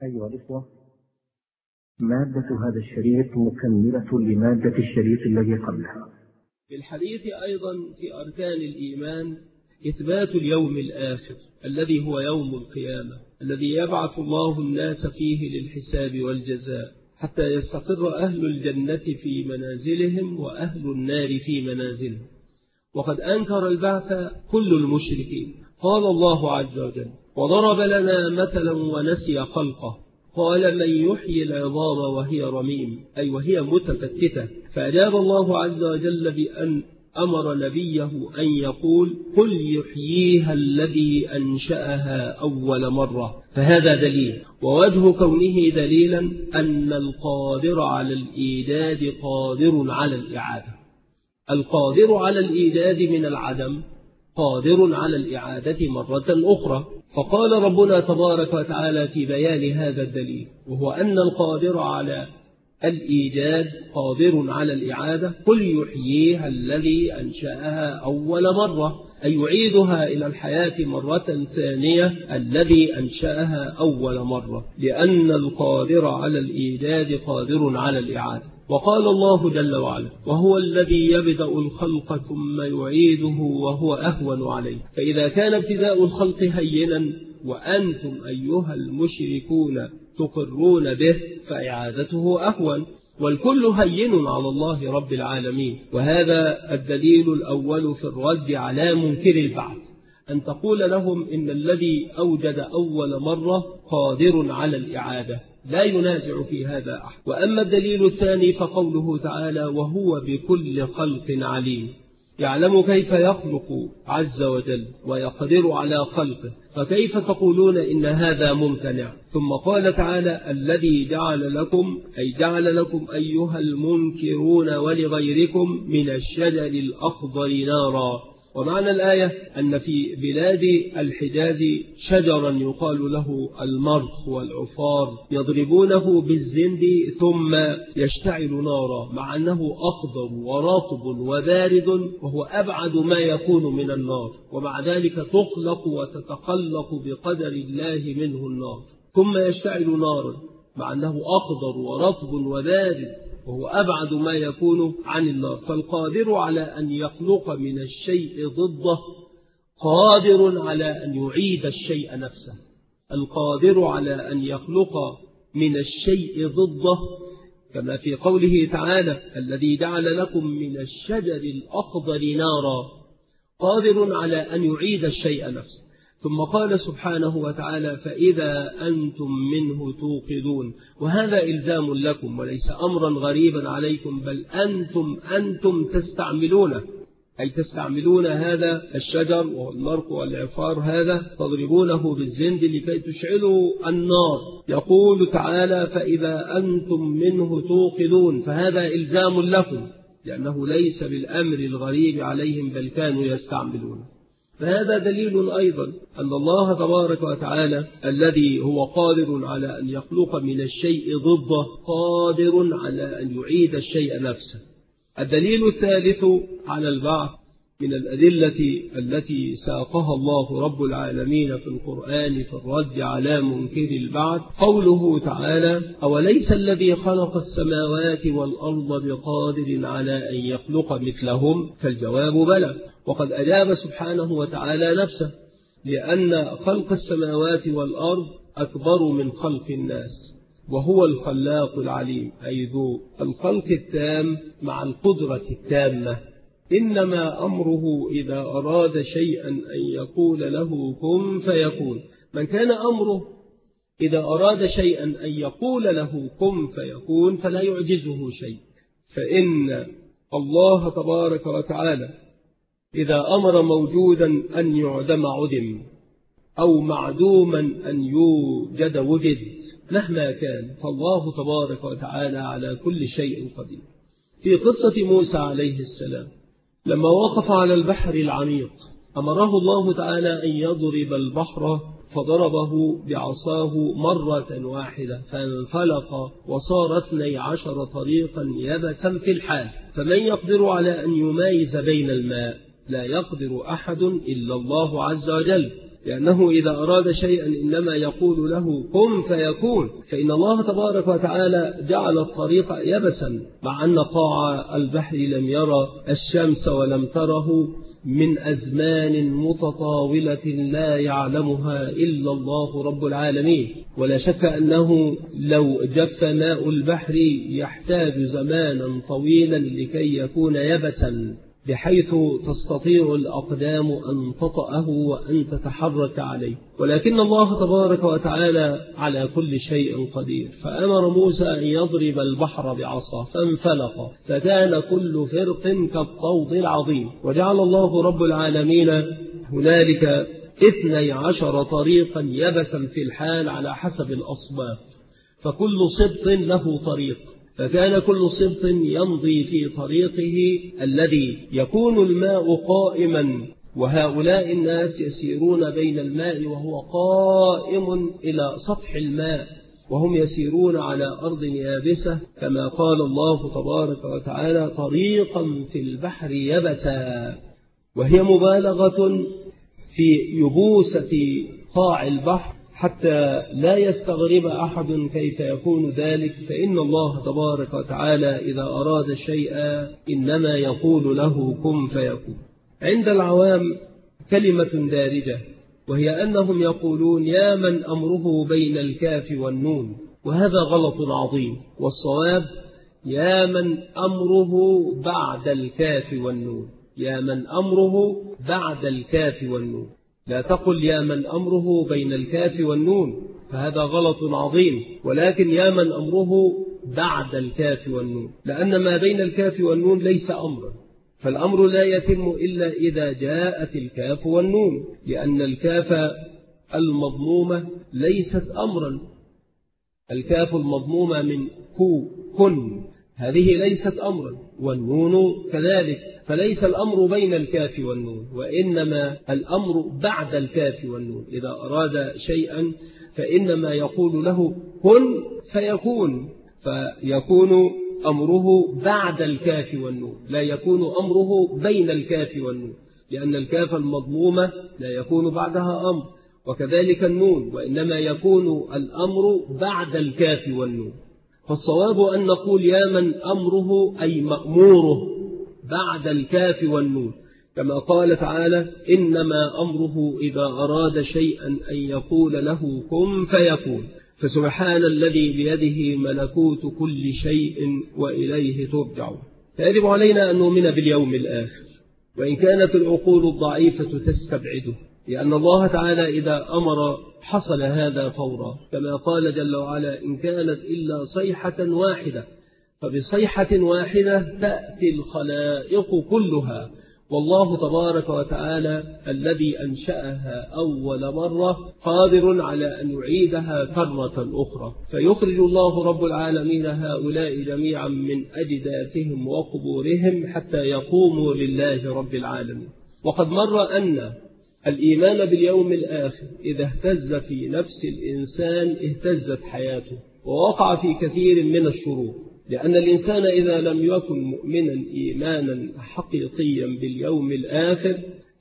أيها الإخوة، مادة هذا الشريط مكملة لمادة الشريط الذي قبلها. في الحديث أيضا في أركان الإيمان إثبات اليوم الآخر الذي هو يوم القيامة، الذي يبعث الله الناس فيه للحساب والجزاء حتى يستقر أهل الجنة في منازلهم وأهل النار في منازلهم. وقد أنكر البعث كل المشركين. قال الله عز وجل: وضرب لنا مثلا ونسي خلقه قال من يحيي العظام وهي رميم، أي وهي متفتتة. فأجاب الله عز وجل بأن أمر نبيه أن يقول: قل يحييها الذي أنشأها أول مرة. فهذا دليل، ووجه كونه دليلا أن القادر على الإيجاد قادر على الإعادة. القادر على الإيجاد من العدم قادر على الإعادة مرة أخرى. فقال ربنا تبارك وتعالى في بيان هذا الدليل، وهو أن القادر على الإيجاد قادر على الإعادة: قل يحييها الذي أنشأها أول مرة، أي يعيدها إلى الحياة مرة ثانية الذي أنشأها أول مرة، لأن القادر على الإيجاد قادر على الإعادة. وقال الله جل وعلا: وهو الذي يبدأ الخلق ثم يعيده وهو أهون عليه. فإذا كان ابتداء الخلق هينا وأنتم أيها المشركون تقرون به فإعادته أهون، والكل هين على الله رب العالمين. وهذا الدليل الأول في الرد على منكر البعث، أن تقول لهم إن الذي أوجد أول مرة قادر على الإعادة، لا ينازع في هذا أحد. وأما الدليل الثاني فقوله تعالى: وهو بكل خلق عليم، يعلم كيف يخلق عز وجل ويقدر على خلقه، فكيف تقولون إن هذا ممتنع؟ ثم قال تعالى: الذي جعل لكم، أي جعل لكم أيها المنكرون ولغيركم من الشجر الأخضر نارا. ومعنى الآية أن في بلاد الحجاز شجرا يقال له المرخ والعفار يضربونه بالزند ثم يشتعل نارا، مع أنه أخضر ورطب وبارد وهو أبعد ما يكون من النار، ومع ذلك تخلق وتتخلق بقدر الله منه النار، ثم يشتعل نارا مع أنه أخضر ورطب وبارد وهو أبعد ما يكون عن النار. فالقادر على أن يخلق من الشيء ضده قادر على أن يعيد الشيء نفسه. القادر على أن يخلق من الشيء ضده، كما في قوله تعالى: الذي جعل لكم من الشجر الأخضر نارا، قادر على أن يعيد الشيء نفسه. ثم قال سبحانه وتعالى: فإذا أنتم منه توقدون. وهذا إلزام لكم وليس أمرا غريبا عليكم، بل أنتم تستعملونه، أي تستعملون هذا الشجر والمرق والعفار هذا تضربونه بالزند لكي تشعلوا النار. يقول تعالى: فإذا أنتم منه توقدون، فهذا إلزام لكم لأنه ليس بالأمر الغريب عليهم بل كانوا يستعملونه. فهذا دليل أيضا أن الله تبارك وتعالى الذي هو قادر على أن يخلق من الشيء ضده قادر على أن يعيد الشيء نفسه. الدليل الثالث على البعث من الأدلة التي ساقها الله رب العالمين في القرآن في الرد على منكر البعث قوله تعالى: أوليس الذي خلق السماوات والأرض بقادر على أن يخلق مثلهم؟ فالجواب بلى. وقد أجاب سبحانه وتعالى نفسه، لأن خلق السماوات والأرض أكبر من خلق الناس، وهو الخلاق العليم، أي ذو الخلق التام مع القدرة التامة. إنما أمره إذا أراد شيئا أن يقول له كن فيكون. من كان أمره إذا أراد شيئا أن يقول له كن فيكون فلا يعجزه شيء، فإن الله تبارك وتعالى إذا أمر موجودا أن يعدم عدم، أو معدوما أن يوجد وجد، مهما كان فالله تبارك وتعالى على كل شيء قدير. في قصة موسى عليه السلام لما وقف على البحر العميق أمره الله تعالى أن يضرب البحر، فضربه بعصاه مرة واحدة فانفلق وصار 12 طريقا يبسا في الحال. فمن يقدر على أن يميز بين الماء؟ لا يقدر أحد إلا الله عز وجل. لأنه إذا أراد شيئا إنما يقول له كن فيكون. فإن الله تبارك وتعالى جعل الطريق يبسا، مع أن قاع البحر لم يرى الشمس ولم تره من أزمان متطاولة لا يعلمها إلا الله رب العالمين. ولا شك أنه لو جف ماء البحر يحتاج زمانا طويلا لكي يكون يبسا، بحيث تستطيع الأقدام أن تطأه وأن تتحرك عليه. ولكن الله تبارك وتعالى على كل شيء قدير، فأمر موسى أن يضرب البحر بعصاه فانفلق فكان كل فرق كالطود العظيم. وجعل الله رب العالمين هنالك 12 طريقا يبسا في الحال على حسب الأصباط، فكل سبط له طريق، فكان كل سبط يمضي في طريقه الذي يكون الماء قائما، وهؤلاء الناس يسيرون بين الماء وهو قائم إلى سطح الماء، وهم يسيرون على أرض يابسة، كما قال الله تبارك وتعالى طريقا في البحر يبسا، وهي مبالغة في يبوسة قاع البحر حتى لا يستغرب أحد كيف يكون ذلك. فإن الله تبارك وتعالى إذا أراد شيئا إنما يقول له كن فيكون. عند العوام كلمة دارجة، وهي أنهم يقولون يا من أمره بين الكاف والنون، وهذا غلط عظيم، والصواب يا من أمره بعد الكاف والنون، يا من أمره بعد الكاف والنون، لا تقل يا من أمره بين الكاف والنون، فهذا غلط عظيم، ولكن يا من أمره بعد الكاف والنون، لأن ما بين الكاف والنون ليس أمرا، فالأمر لا يتم إلا إذا جاءت الكاف والنون، لأن الكاف المضمومة ليست أمرا، الكاف المضمومة من كن هذه ليست أمرا، والنون كذلك، فليس الأمر بين الكاف والنون، وإنما الأمر بعد الكاف والنون. إذا أراد شيئا فإنما يقول له كن فيكون، فيكون أمره بعد الكاف والنون، لا يكون أمره بين الكاف والنون، لأن الكاف المضمومة لا يكون بعدها أمر، وكذلك النون، وإنما يكون الأمر بعد الكاف والنون. فالصواب أن نقول يا من أمره أي مأموره بعد الكاف والنون، كما قال تعالى إنما أمره إذا أراد شيئا أن يقول له كن فيكون. فسبحان الذي بيده ملكوت كل شيء وإليه ترجعون. فيجب علينا أن نؤمن باليوم الآخر، وإن كانت العقول الضعيفة تستبعده، لأن الله تعالى إذا أمر حصل هذا فورا، كما قال جل وعلا إن كانت إلا صيحة واحدة، فبصيحة واحدة تأتي الخلائق كلها، والله تبارك وتعالى الذي أنشأها أول مرة قادر على أن يعيدها كرة أخرى، فيخرج الله رب العالمين هؤلاء جميعا من أجداثهم وقبورهم حتى يقوموا لله رب العالمين. وقد مر أن الإيمان باليوم الآخر إذا اهتز في نفس الإنسان اهتزت حياته ووقع في كثير من الشرور، لأن الإنسان إذا لم يكن مؤمنا إيمانا حقيقيا باليوم الآخر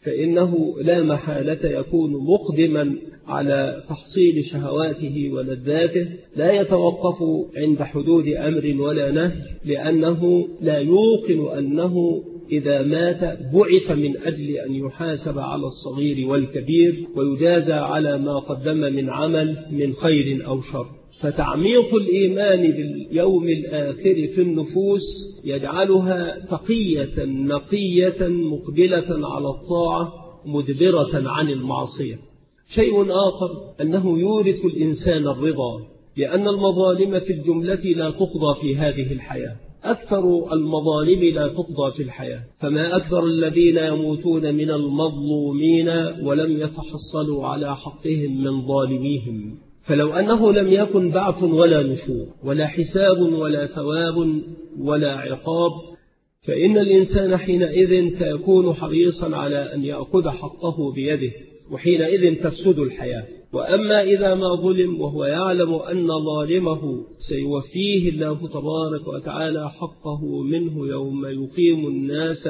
فإنه لا محالة يكون مقدما على تحصيل شهواته ولذاته، لا يتوقف عند حدود أمر ولا نهي، لأنه لا يوقن أنه إذا مات بعث من أجل أن يحاسب على الصغير والكبير ويجازى على ما قدم من عمل من خير أو شر. فتعميق الإيمان باليوم الآخر في النفوس يجعلها تقية نقية مقبلة على الطاعة مدبرة عن المعصية. شيء آخر أنه يورث الإنسان الرضا، لأن المظالم في الجملة لا تقضى في هذه الحياة، أكثر المظالم لا تقضى في الحياة، فما أكثر الذين يموتون من المظلومين ولم يتحصلوا على حقهم من ظالميهم. فلو أنه لم يكن بعث ولا نشور ولا حساب ولا ثواب ولا عقاب، فإن الإنسان حينئذ سيكون حريصا على أن يأخذ حقه بيده، وحينئذ تفسد الحياة. وأما إذا ما ظلم وهو يعلم أن ظالمه سيوفيه الله تبارك وتعالى حقه منه يوم يقيم الناس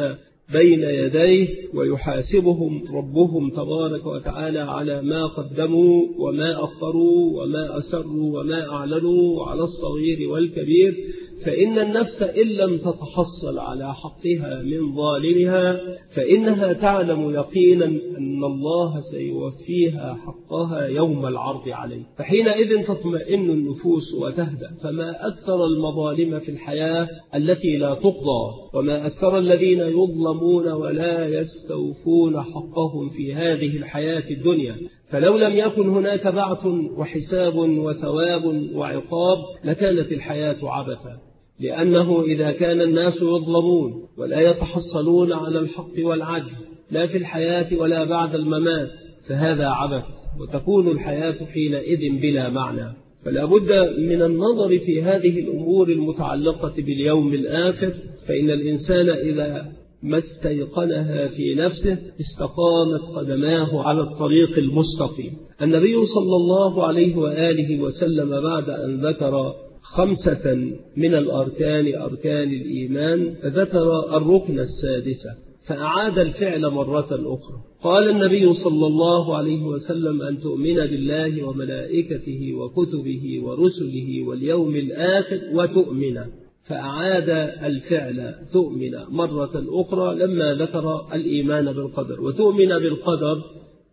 بين يديه ويحاسبهم ربهم تبارك وتعالى على ما قدموا وما أخروا وما أسروا وما أعلنوا على الصغير والكبير، فإن النفس إن لم تتحصل على حقها من ظالمها فإنها تعلم يقينا أن الله سيوفيها حقها يوم العرض عليه، فحينئذ تطمئن النفوس وتهدأ. فما أكثر المظالم في الحياة التي لا تقضى، وما أكثر الذين يظلمون ولا يستوفون حقهم في هذه الحياة الدنيا. فلو لم يكن هناك بعث وحساب وثواب وعقاب لكانت الحياة عبثا، لأنه إذا كان الناس يظلمون ولا يتحصلون على الحق والعدل لا في الحياة ولا بعد الممات فهذا عبث، وتكون الحياة حينئذ بلا معنى. فلا بد من النظر في هذه الأمور المتعلقة باليوم الآخر، فإن الإنسان إذا ما استيقنها في نفسه استقامت قدماه على الطريق المستقيم. النبي صلى الله عليه وآله وسلم بعد أن ذكر 5 من الأركان أركان الإيمان ذكر الركن السادس فأعاد الفعل مرة أخرى. قال النبي صلى الله عليه وسلم أن تؤمن بالله وملائكته وكتبه ورسله واليوم الآخر وتؤمن، فأعاد الفعل تؤمن مرة أخرى لما ذكر الإيمان بالقدر، وتؤمن بالقدر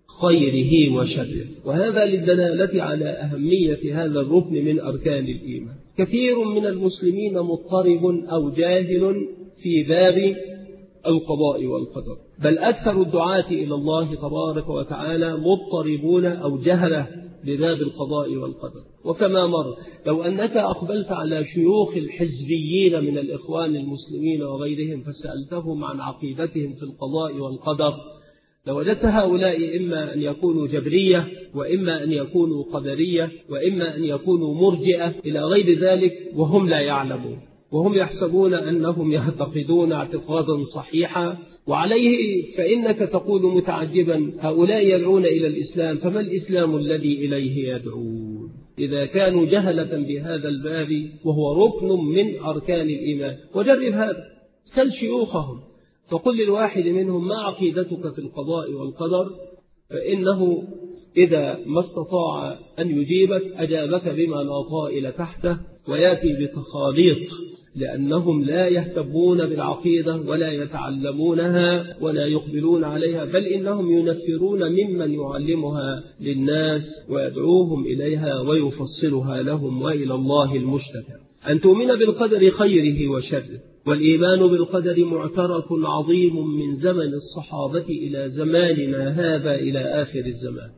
خيره وشره. وهذا للدلالة على أهمية هذا الركن من أركان الإيمان. كثير من المسلمين مضطرب أو جاهل في باب القضاء والقدر، بل أكثر الدعاة إلى الله تبارك وتعالى مضطربون أو جهلة بباب القضاء والقدر. وكما مر لو أنك أقبلت على شيوخ الحزبيين من الإخوان المسلمين وغيرهم فسألتهم عن عقيدتهم في القضاء والقدر لوجدت هؤلاء إما أن يكونوا جبرية وإما أن يكونوا قدرية وإما أن يكونوا مرجئة إلى غير ذلك، وهم لا يعلمون، وهم يحسبون أنهم يعتقدون اعتقادا صحيحا. وعليه فإنك تقول متعجبا هؤلاء يدعون إلى الإسلام، فما الإسلام الذي إليه يدعون؟ إذا كانوا جهلة بهذا الباب وهو ركن من أركان الإيمان. وجرب هذا، سل شيوخهم فقل للواحد منهم ما عقيدتك في القضاء والقدر، فإنه إذا ما استطاع أن يجيبك أجابك بما لا طائل تحته ويأتي بتخاليط، لأنهم لا يهتمون بالعقيدة ولا يتعلمونها ولا يقبلون عليها، بل إنهم ينفرون ممن يعلمها للناس ويدعوهم إليها ويفصلها لهم وإلى الله المشتكى. أن تؤمن بالقدر خيره وشره. والإيمان بالقدر معترك عظيم من زمن الصحابة إلى زماننا هذا إلى آخر الزمان،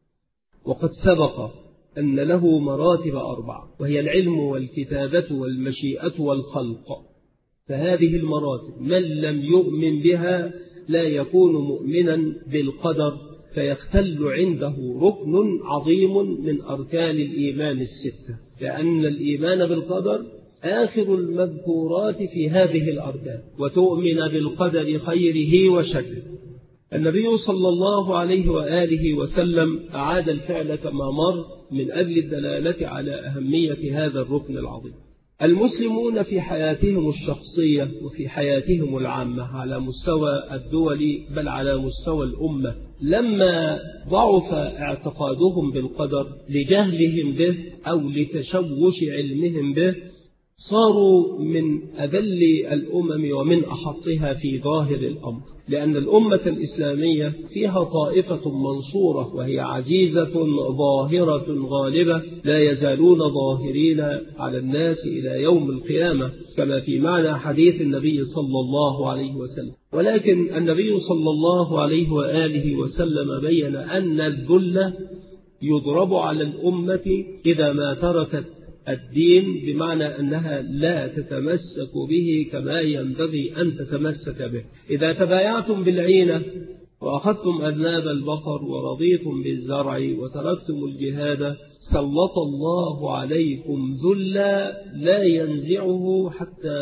وقد سبق أن له مراتب 4، وهي العلم والكتابة والمشيئة والخلق. فهذه المراتب من لم يؤمن بها لا يكون مؤمنا بالقدر، فيختل عنده ركن عظيم من أركان الإيمان 6، لأن الإيمان بالقدر آخر المذكورات في هذه الأركان. وتؤمن بالقدر خيره وشره. النبي صلى الله عليه وآله وسلم أعاد الفعل كما مر من أجل الدلالة على أهمية هذا الركن العظيم. المسلمون في حياتهم الشخصية وفي حياتهم العامة على مستوى الدول بل على مستوى الأمة لما ضعف اعتقادهم بالقدر لجهلهم به أو لتشوش علمهم به صاروا من أذل الأمم ومن أحطها في ظاهر الأمر، لأن الأمة الإسلامية فيها طائفة منصورة وهي عزيزة ظاهرة غالبة لا يزالون ظاهرين على الناس إلى يوم القيامة، كما في معنى حديث النبي صلى الله عليه وسلم. ولكن النبي صلى الله عليه وآله وسلم بين أن الذل يضرب على الأمة إذا ما تركت الدين، بمعنى أنها لا تتمسك به كما ينبغي أن تتمسك به. إذا تبايعتم بالعينة وأخذتم أذناب البقر ورضيتم بالزرع وتركتم الجهاد سلط الله عليكم ذلا لا ينزعه حتى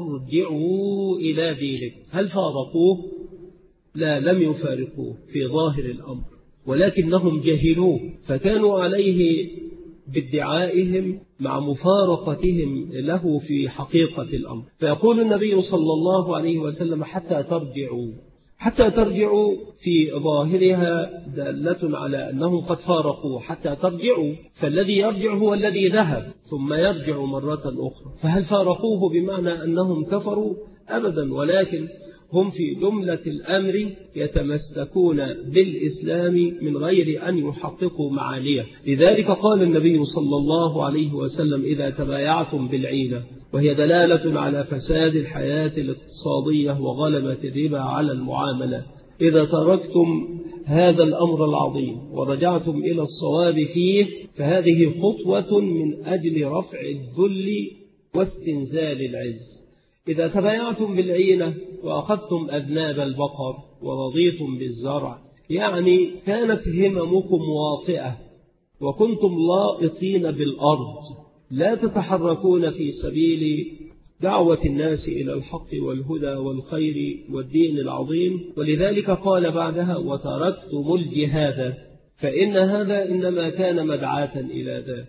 ترجعوا إلى دينك. هل فارقوه؟ لا، لم يفارقوه في ظاهر الأمر، ولكنهم جهلوه فكانوا عليه بادعائهم مع مفارقتهم له في حقيقة الأمر. فيقول النبي صلى الله عليه وسلم حتى ترجعوا في ظاهرها دالة على أنهم قد فارقوا حتى ترجعوا، فالذي يرجع هو الذي ذهب ثم يرجع مرة أخرى. فهل فارقوه بمعنى أنهم كفروا؟ أبدا، ولكن هم في جملة الأمر يتمسكون بالإسلام من غير أن يحققوا معاليه. لذلك قال النبي صلى الله عليه وسلم: إذا تبايعتم بالعينة، وهي دلالة على فساد الحياة الاقتصادية وغلبة الربا على المعاملات، إذا تركتم هذا الأمر العظيم ورجعتم إلى الصواب فيه فهذه خطوة من أجل رفع الذل واستنزال العز. إذا تبايعتم بالعينة وأخذتم أذناب البقر ورضيتم بالزرع، يعني كانت هممكم واطئة وكنتم لائطين بالأرض، لا تتحركون في سبيل دعوة الناس إلى الحق والهدى والخير والدين العظيم. ولذلك قال بعدها: وتركتم الجهاد، فإن هذا إنما كان مدعاة إلى ذلك.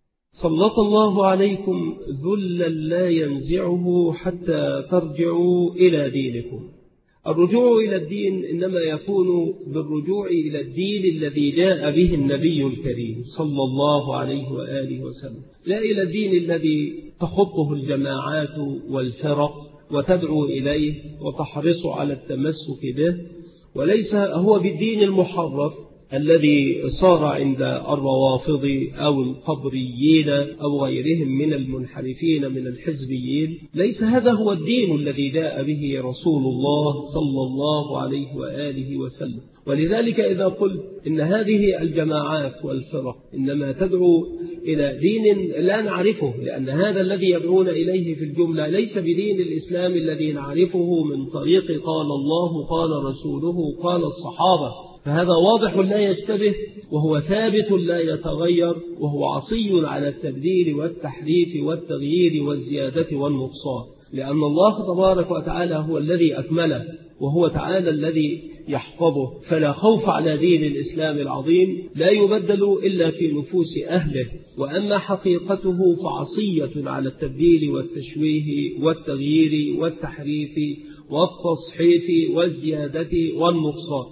سلط الله عليكم ذلا لا ينزعه حتى ترجعوا إلى دينكم. الرجوع إلى الدين إنما يكون بالرجوع إلى الدين الذي جاء به النبي الكريم صلى الله عليه وآله وسلم، لا إلى الدين الذي تخطه الجماعات والفرق وتدعو إليه وتحرص على التمسك به، وليس هو بالدين المحرف الذي صار عند الروافض أو القبريين أو غيرهم من المنحرفين من الحزبيين. ليس هذا هو الدين الذي جاء به رسول الله صلى الله عليه وآله وسلم. ولذلك إذا قلت إن هذه الجماعات والفرق إنما تدعو إلى دين لا نعرفه، لأن هذا الذي يدعون إليه في الجملة ليس بدين الإسلام الذي نعرفه من طريق قال الله قال رسوله قال الصحابة، فهذا واضح لا يشتبه وهو ثابت لا يتغير، وهو عصي على التبديل والتحريف والتغيير والزيادة والنقصان، لأن الله تبارك وتعالى هو الذي أكمله، وهو تعالى الذي يحفظه. فلا خوف على دين الإسلام العظيم لا يبدل إلا في نفوس أهله، وأما حقيقته فعصية على التبديل والتشويه والتغيير والتحريف والتصحيف والزيادة والنقصان.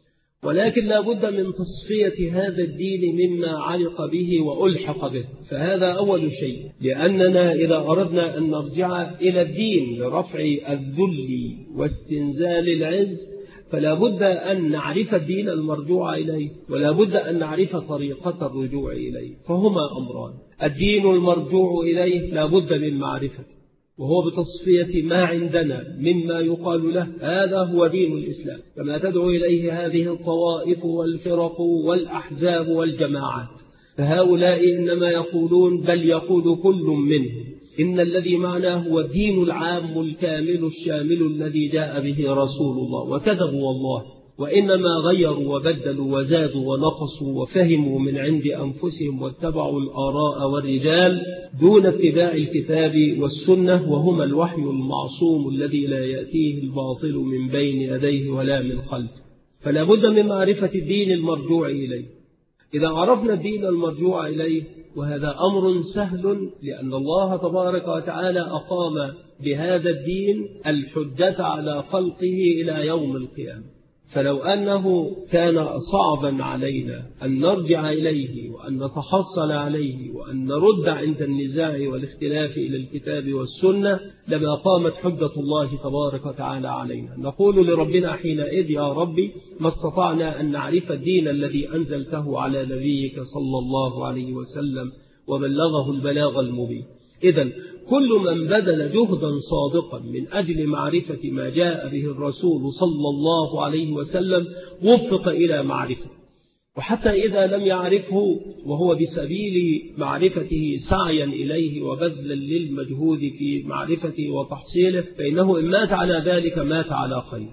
ولكن لا بد من تصفية هذا الدين مما علق به وألحق به، فهذا أول شيء، لأننا إذا أردنا أن نرجع إلى الدين لرفع الذل واستنزال العز فلا بد أن نعرف الدين المرجوع إليه، ولا بد أن نعرف طريقة الرجوع إليه، فهما أمران. الدين المرجوع إليه لا بد من معرفة، وهو بتصفية ما عندنا مما يقال له هذا هو دين الإسلام، كما تدعو إليه هذه الطوائف والفرق والأحزاب والجماعات. فهؤلاء إنما يقولون، بل يقول كل منهم، إن الذي معناه هو الدين العام الكامل الشامل الذي جاء به رسول الله، وكذبوا والله، وإنما غيروا وبدلوا وزادوا ونقصوا وفهموا من عند أنفسهم واتبعوا الآراء والرجال دون اتباع الكتاب والسنة، وهما الوحي المعصوم الذي لا يأتيه الباطل من بين يديه ولا من خلفه. فلا بد من معرفة الدين المرجوع إليه. إذا عرفنا الدين المرجوع إليه، وهذا أمر سهل لأن الله تبارك وتعالى أقام بهذا الدين الحجة على خلقه إلى يوم القيامة، فلو أنه كان صعبا علينا أن نرجع إليه وأن نتحصل عليه وأن نرد عند النزاع والاختلاف إلى الكتاب والسنة لما قامت حجة الله تبارك وتعالى علينا. نقول لربنا حينئذ: يا ربي، ما استطعنا أن نعرف الدين الذي أنزلته على نبيك صلى الله عليه وسلم وبلغه البلاغ المبين. إذن كل من بذل جهدا صادقا من أجل معرفة ما جاء به الرسول صلى الله عليه وسلم وفق إلى معرفة، وحتى إذا لم يعرفه وهو بسبيل معرفته سعيا إليه وبذلا للمجهود في معرفته وتحصيله، فإنه إن مات على ذلك مات على خير.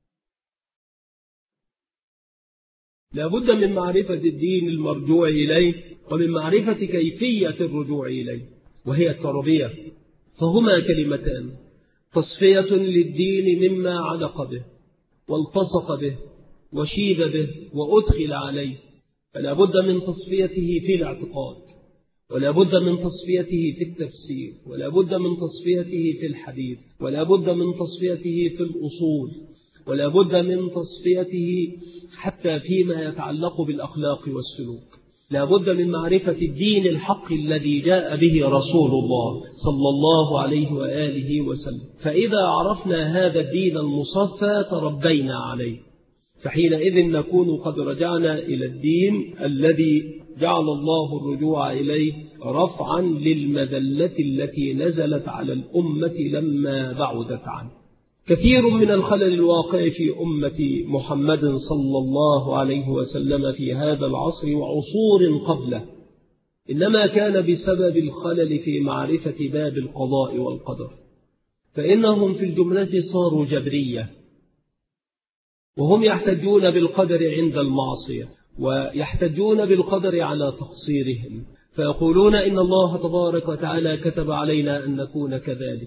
لا بد من معرفة الدين المرجوع إليه ومن معرفة كيفية الرجوع إليه، وهي التربية. فهما كلمتان: تصفية للدين مما علق به والتصق به وشيب به وأدخل عليه. فلا بد من تصفيته في الاعتقاد، ولا بد من تصفيته في التفسير، ولا بد من تصفيته في الحديث، ولا بد من تصفيته في الأصول، ولا بد من تصفيته حتى فيما يتعلق بالأخلاق والسلوك. لا بد من معرفة الدين الحق الذي جاء به رسول الله صلى الله عليه وآله وسلم. فإذا عرفنا هذا الدين المصفى تربينا عليه، فحينئذ نكون قد رجعنا إلى الدين الذي جعل الله الرجوع إليه رفعا للمذلة التي نزلت على الأمة لما بعدت عنه. كثير من الخلل الواقع في أمة محمد صلى الله عليه وسلم في هذا العصر وعصور قبله إنما كان بسبب الخلل في معرفة باب القضاء والقدر، فإنهم في الجملة صاروا جبرية، وهم يحتجون بالقدر عند المعصية، ويحتجون بالقدر على تقصيرهم، فيقولون إن الله تبارك وتعالى كتب علينا أن نكون كذلك،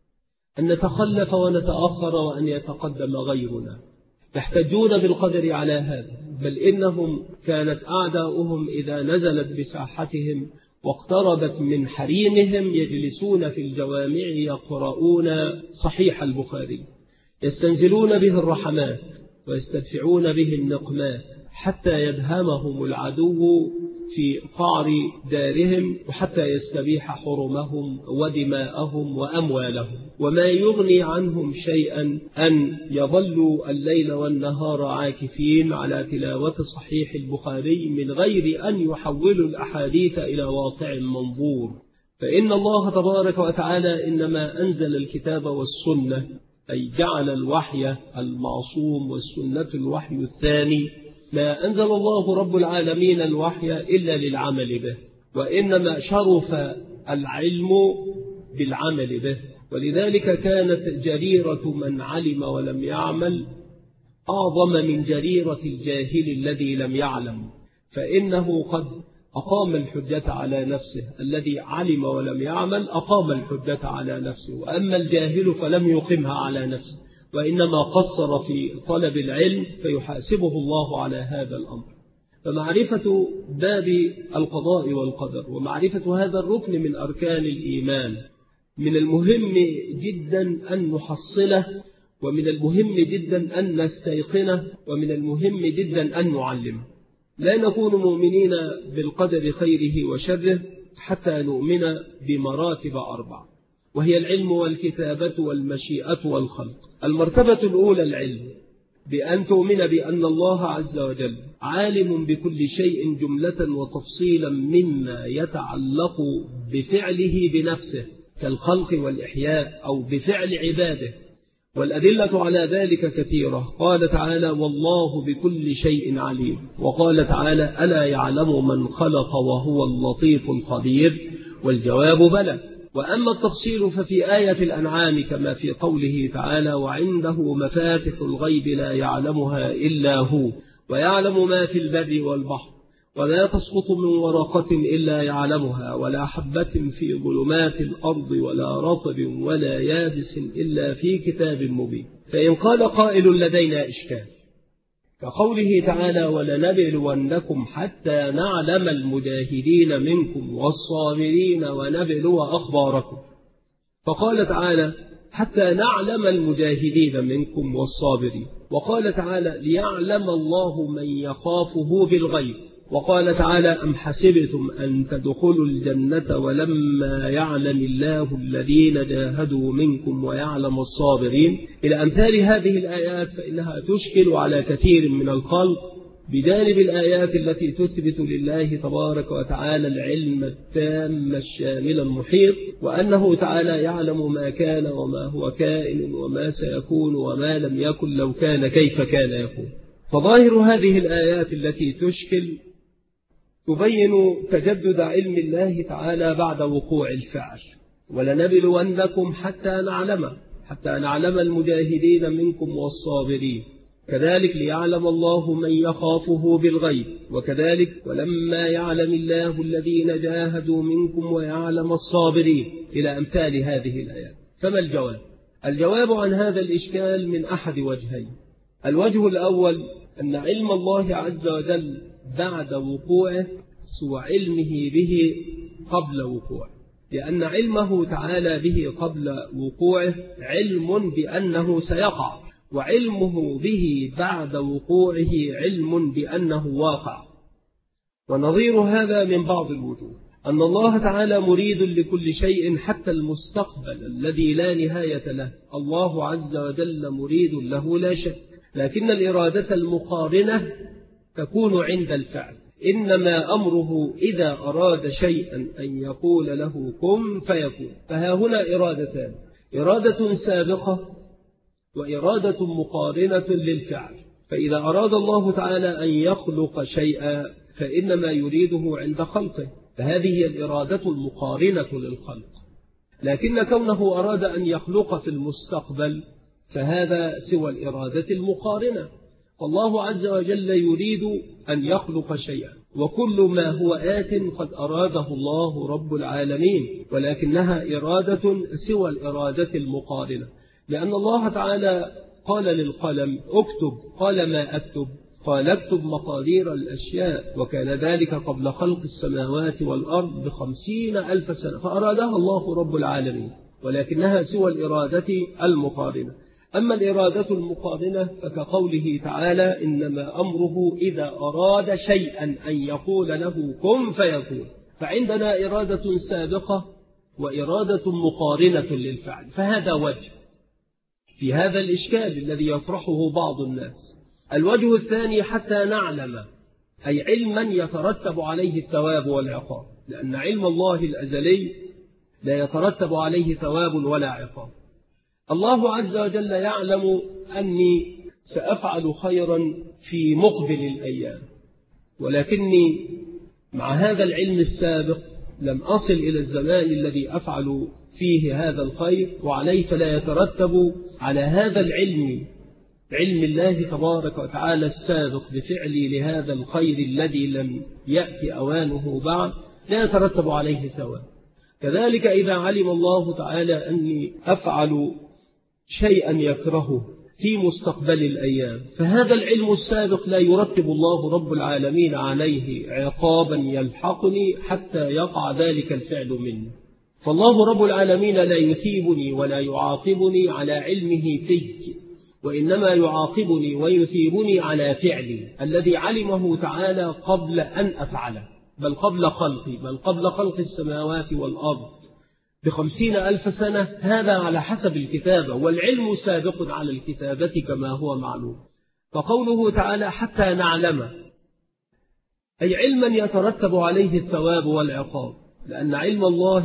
أن نتخلف ونتأخر وأن يتقدم غيرنا. يحتجون بالقدر على هذا، بل إنهم كانت أعداؤهم إذا نزلت بساحتهم واقتربت من حريمهم يجلسون في الجوامع يقرؤون صحيح البخاري، يستنزلون به الرحمات ويستدفعون به النقمات حتى يدهمهم العدو في قعر دارهم، وحتى يستبيح حرمهم ودماءهم وأموالهم، وما يغني عنهم شيئا أن يظلوا الليل والنهار عاكفين على تلاوة صحيح البخاري من غير أن يحولوا الأحاديث إلى واقع منظور. فإن الله تبارك وتعالى إنما أنزل الكتاب والسنة، أي جعل الوحي المعصوم والسنة الوحي الثاني. ما أنزل الله رب العالمين الوحي إلا للعمل به، وإنما شرف العلم بالعمل به، ولذلك كانت جريرة من علم ولم يعمل أعظم من جريرة الجاهل الذي لم يعلم، فإنه قد أقام الحجة على نفسه، الذي علم ولم يعمل أقام الحجة على نفسه، وأما الجاهل فلم يقمها على نفسه، وإنما قصر في طلب العلم فيحاسبه الله على هذا الأمر. فمعرفة باب القضاء والقدر ومعرفة هذا الركن من أركان الإيمان من المهم جدا أن نحصله، ومن المهم جدا أن نستيقنه، ومن المهم جدا أن نعلمه. لا نكون مؤمنين بالقدر خيره وشره حتى نؤمن بمراتب 4، وهي العلم والكتابة والمشيئة والخلق. المرتبة الأولى العلم، بأن تؤمن بأن الله عز وجل عالم بكل شيء جملة وتفصيلا مما يتعلق بفعله بنفسه كالخلق والإحياء أو بفعل عباده، والأدلة على ذلك كثيرة. قال تعالى: والله بكل شيء عليم، وقال تعالى: ألا يعلم من خلق وهو اللطيف الخبير، والجواب بلى. وأما التفصيل ففي آية الأنعام كما في قوله تعالى: وعنده مفاتح الغيب لا يعلمها إلا هو ويعلم ما في البر والبحر ولا تسقط من ورقة إلا يعلمها ولا حبة في ظلمات الأرض ولا رطب ولا يابس إلا في كتاب مبين. فإن قال قائل لدينا إشكال كقوله تعالى: ولنبلونكم حتى نعلم المجاهدين منكم والصابرين ونبلو أخباركم، فقال تعالى: حتى نعلم المجاهدين منكم والصابرين، وقال تعالى: ليعلم الله من يخافه بالغيب، وقال تعالى: أم حسبتم أن تدخلوا الجنة ولما يعلم الله الذين جاهدوا منكم ويعلم الصابرين، إلى أمثال هذه الآيات، فإنها تشكل على كثير من الخلق، بجانب الآيات التي تثبت لله تبارك وتعالى العلم التام الشامل المحيط، وأنه تعالى يعلم ما كان وما هو كائن وما سيكون وما لم يكن لو كان كيف كان يكون. فظاهر هذه الآيات التي تشكل تبين تجدد علم الله تعالى بعد وقوع الفعل. ولنبلونكم حتى نعلم المجاهدين منكم والصابرين، كذلك ليعلم الله من يخافه بالغيب، وكذلك ولما يعلم الله الذين جاهدوا منكم ويعلم الصابرين، إلى أمثال هذه الآيات. فما الجواب؟ الجواب عن هذا الإشكال من أحد وجهين. الوجه الأول أن علم الله عز وجل بعد وقوعه سوى علمه به قبل وقوعه، لأن علمه تعالى به قبل وقوعه علم بأنه سيقع، وعلمه به بعد وقوعه علم بأنه واقع. ونظير هذا من بعض الوجوه أن الله تعالى مريد لكل شيء حتى المستقبل الذي لا نهاية له، الله عز وجل مريد له لا شك، لكن الإرادة المقارنة تكون عند الفعل، إنما أمره إذا أراد شيئا أن يقول له كن فيكون. فها هنا إرادتان، إرادة سابقة وإرادة مقارنة للفعل. فإذا أراد الله تعالى أن يخلق شيئا فإنما يريده عند خلقه، فهذه هي الإرادة المقارنة للخلق. لكن كونه أراد أن يخلق في المستقبل فهذا سوى الإرادة المقارنة. فالله عز وجل يريد أن يخلق شيئا، وكل ما هو آت قد أراده الله رب العالمين، ولكنها إرادة سوى الإرادة المقارنة، لأن الله تعالى قال للقلم اكتب، قال ما أكتب؟ قال اكتب مقادير الأشياء، وكان ذلك قبل خلق السماوات والأرض ب50,000 سنة، فأرادها الله رب العالمين، ولكنها سوى الإرادة المقارنة. أما الإرادة المقارنة فكقوله تعالى إنما أمره إذا أراد شيئا أن يقول له كن فيكون. فعندنا إرادة سابقة وإرادة مقارنة للفعل، فهذا وجه في هذا الإشكال الذي يطرحه بعض الناس. الوجه الثاني حتى نعلم، أي علما يترتب عليه الثواب والعقاب، لأن علم الله الأزلي لا يترتب عليه ثواب ولا عقاب. الله عز وجل يعلم أني سأفعل خيرا في مقبل الأيام، ولكني مع هذا العلم السابق لم أصل إلى الزمان الذي أفعل فيه هذا الخير، وعليه فلا يترتب على هذا العلم، علم الله تبارك وتعالى السابق بفعلي لهذا الخير الذي لم يأتي أوانه بعد، لا يترتب عليه ثواب. كذلك إذا علم الله تعالى أني أفعل شيئا يكرهه في مستقبل الأيام، فهذا العلم السابق لا يرتب الله رب العالمين عليه عقابا يلحقني حتى يقع ذلك الفعل مني. فالله رب العالمين لا يثيبني ولا يعاقبني على علمه في، وإنما يعاقبني ويثيبني على فعلي الذي علمه تعالى قبل أن أفعله، بل قبل خلقي، بل قبل خلق السماوات والأرض ب50,000 سنة. هذا على حسب الكتابة، والعلم سابق على الكتابة كما هو معلوم. فقوله تعالى حتى نعلم، أي علما يترتب عليه الثواب والعقاب، لأن علم الله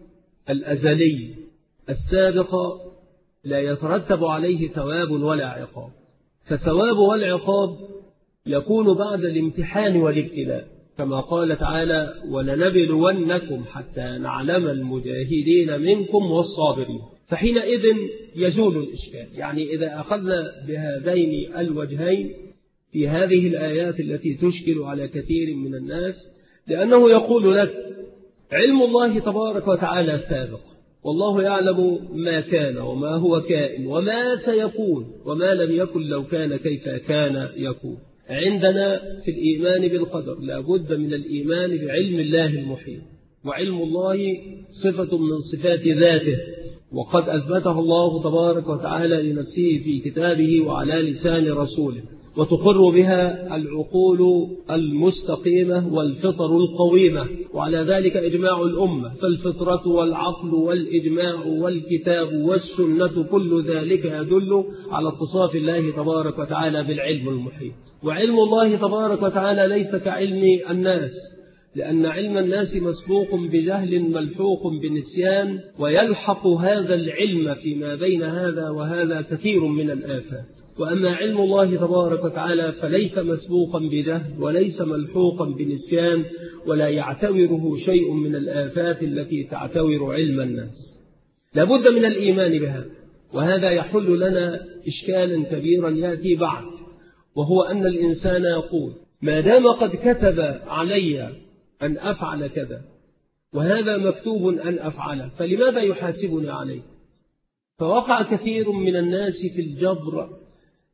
الأزلي السابق لا يترتب عليه ثواب ولا عقاب، فالثواب والعقاب يكون بعد الامتحان والابتلاء، كما قال تعالى ولنبلونكم حتى نعلم المجاهدين منكم والصابرين. فحينئذ يزول الإشكال. يعني إذا أخذنا بهذين الوجهين في هذه الآيات التي تشكل على كثير من الناس، لأنه يقول لك علم الله تبارك وتعالى سابق، والله يعلم ما كان وما هو كائن وما سيكون وما لم يكن لو كان كيف كان يكون. عندنا في الإيمان بالقدر لا بد من الإيمان بعلم الله المحيط، وعلم الله صفة من صفات ذاته، وقد أثبتها الله تبارك وتعالى لنفسه في كتابه وعلى لسان رسوله، وتقر بها العقول المستقيمة والفطر القويمة، وعلى ذلك إجماع الأمة، فالفطرة والعقل والإجماع والكتاب والسنة كل ذلك يدل على اتصاف الله تبارك وتعالى بالعلم المحيط. وعلم الله تبارك وتعالى ليس كعلم الناس، لأن علم الناس مسبوق بجهل ملحوق بنسيان، ويلحق هذا العلم فيما بين هذا وهذا كثير من الآفات. وأما علم الله تبارك وتعالى فليس مسبوقا بجهل وليس ملحوقا بنسيان، ولا يعتوره شيء من الآفات التي تعتور علم الناس. لابد من الإيمان بها، وهذا يحل لنا إشكالا كبيرا يأتي بعد، وهو أن الإنسان يقول ما دام قد كتب علي أن أفعل كذا وهذا مكتوب أن أفعله فلماذا يحاسبني عليه؟ فوقع كثير من الناس في الجبر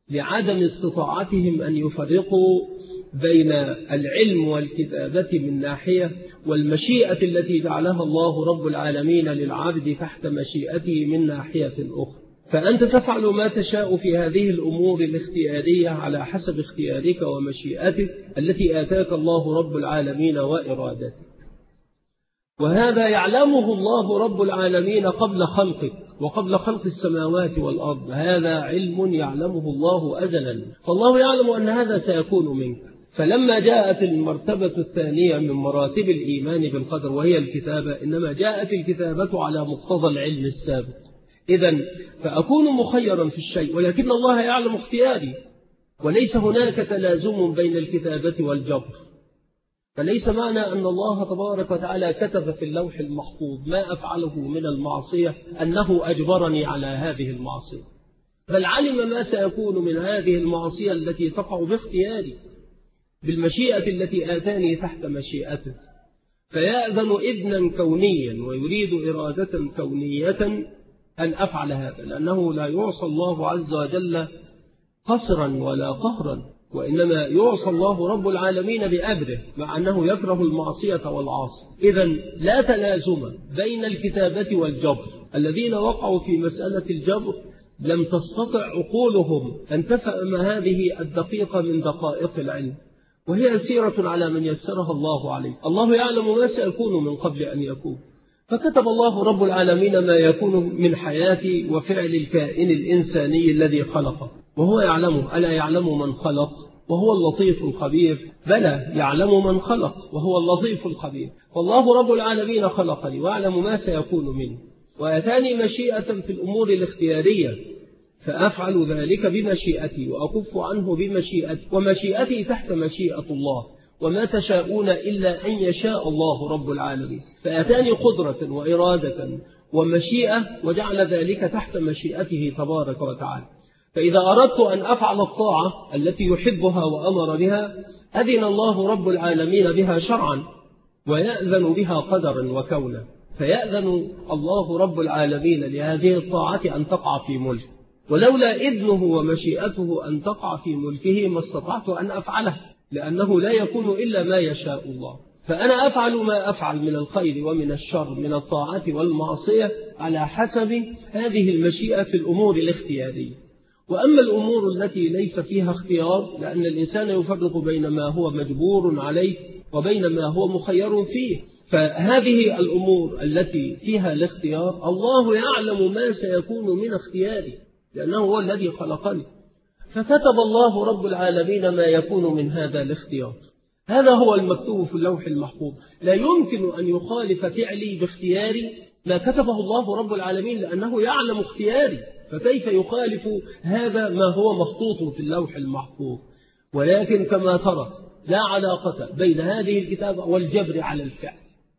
لعدم استطاعتهم أن يفرقوا بين العلم والكتابة من ناحية، والمشيئة التي جعلها الله رب العالمين للعبد تحت مشيئته من ناحية أخرى. فأنت تفعل ما تشاء في هذه الأمور الاختيارية على حسب اختيارك ومشيئتك التي آتاك الله رب العالمين وإرادتك، وهذا يعلمه الله رب العالمين قبل خلقك وقبل خلق السماوات والأرض. هذا علم يعلمه الله أزلا، فالله يعلم أن هذا سيكون منك. فلما جاءت المرتبة الثانية من مراتب الإيمان بالقدر وهي الكتابة، إنما جاءت الكتابة على مقتضى العلم السابق. إذن فأكون مخيرا في الشيء، ولكن الله يعلم اختياري، وليس هناك تلازم بين الكتابة والجبر. فليس معنى أن الله تبارك وتعالى كتب في اللوح المحفوظ ما أفعله من المعصية أنه أجبرني على هذه المعصية، بل علم ما سيكون من هذه المعصية التي تقع باختياري بالمشيئة التي آتاني تحت مشيئته، فيأذن إذنا كونيا ويريد إرادة كونية أن أفعل هذا، لأنه لا يعصى الله عز وجل قصرا ولا قهرا، وإنما يعصى الله رب العالمين بأمره، مع أنه يكره المعصية والعاصي. إذن لا تلازم بين الكتابة والجبر. الذين وقعوا في مسألة الجبر لم تستطع عقولهم أن تفهم هذه الدقيقة من دقائق العلم، وهي يسيرة على من يسرها الله عليه. الله يعلم ما سيكون من قبل أن يكون، فكتب الله رب العالمين ما يكون من حياة وفعل الكائن الإنساني الذي خلقه، وهو يعلمه. ألا يعلم من خلق وهو اللطيف الخبير؟ بلى، يعلم من خلق وهو اللطيف الخبير. والله رب العالمين خلقني وأعلم ما سيكون منه، وأتاني مشيئة في الأمور الاختيارية، فأفعل ذلك بمشيئتي وأكف عنه بمشيئتي، ومشيئتي تحت مشيئة الله، وما تشاءون إلا أن يشاء الله رب العالمين. فأتاني قدرة وإرادة ومشيئة وجعل ذلك تحت مشيئته تبارك وتعالى. فإذا أردت أن أفعل الطاعة التي يحبها وأمر بها، أذن الله رب العالمين بها شرعا، ويأذن بها قدرا وكونا. فيأذن الله رب العالمين لهذه الطاعة أن تقع في ملك، ولولا إذنه ومشيئته أن تقع في ملكه ما استطعت أن أفعله، لأنه لا يكون إلا ما يشاء الله. فأنا أفعل ما أفعل من الخير ومن الشر، من الطاعة والمعصية، على حسب هذه المشيئة في الأمور الاختيارية. وأما الأمور التي ليس فيها اختيار، لأن الإنسان يفرق بين ما هو مجبور عليه وبين ما هو مخير فيه، فهذه الأمور التي فيها الاختيار الله يعلم ما سيكون من اختياري، لأنه هو الذي خلقني، فكتب الله رب العالمين ما يكون من هذا الاختيار. هذا هو المكتوب في اللوح المحفوظ. لا يمكن أن يخالف فعلي باختياري ما كتبه الله رب العالمين، لأنه يعلم اختياري، فكيف يخالف هذا ما هو مخطوط في اللوح المحفوظ؟ ولكن كما ترى لا علاقة بين هذه الكتابة والجبر على الفعل،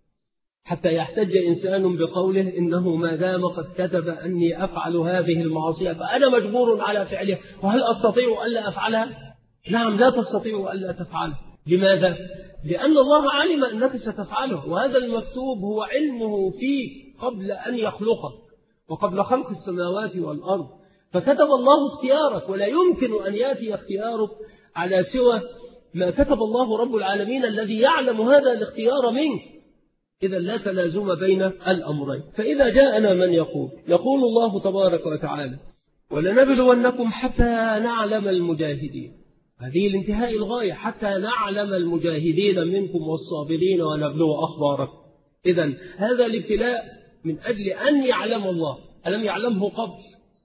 حتى يحتج إنسان بقوله إنه ما دام قد كتب أني أفعل هذه المعصية فأنا مجبور على فعلها، وهل أستطيع ألا أفعلها؟ نعم، لا تستطيع ألا تفعلها. لماذا؟ لأن الله علم أنك ستفعله، وهذا المكتوب هو علمه فيك قبل أن يخلقك وقبل خلق السماوات والأرض، فكتب الله اختيارك، ولا يمكن أن يأتي اختيارك على سوى ما كتب الله رب العالمين الذي يعلم هذا الاختيار منك. إذا لا تلازم بين الأمرين. فإذا جاءنا من يقول الله تبارك وتعالى ولنبلونكم حتى نعلم المجاهدين، هذه الانتهاء الغاية، حتى نعلم المجاهدين منكم والصابرين ونبلو أخباركم. إذن هذا الابتلاء من أجل أن يعلم الله، ألم يعلمه قبل؟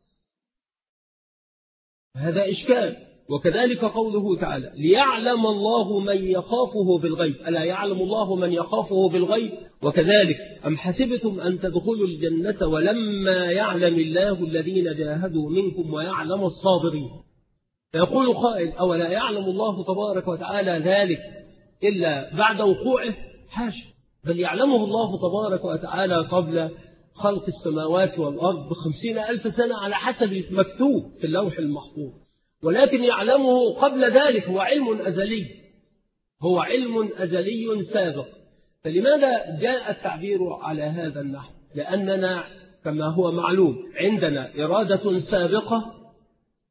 هذا إشكال. وكذلك قوله تعالى ليعلم الله من يخافه بالغيب، ألا يعلم الله من يخافه بالغيب؟ وكذلك أم حسبتم أن تدخلوا الجنة ولما يعلم الله الذين جاهدوا منكم ويعلم الصابرين. فيقول قائل أولا يعلم الله تبارك وتعالى ذلك إلا بعد وقوعه؟ حاشا، بل يعلمه الله تبارك وتعالى قبل خلق السماوات والأرض ب50,000 سنة على حسب المكتوب في اللوح المحفوظ، ولكن يعلمه قبل ذلك، هو علم أزلي، هو علم أزلي سابق. فلماذا جاء التعبير على هذا النحو؟ لأننا كما هو معلوم عندنا إرادة سابقة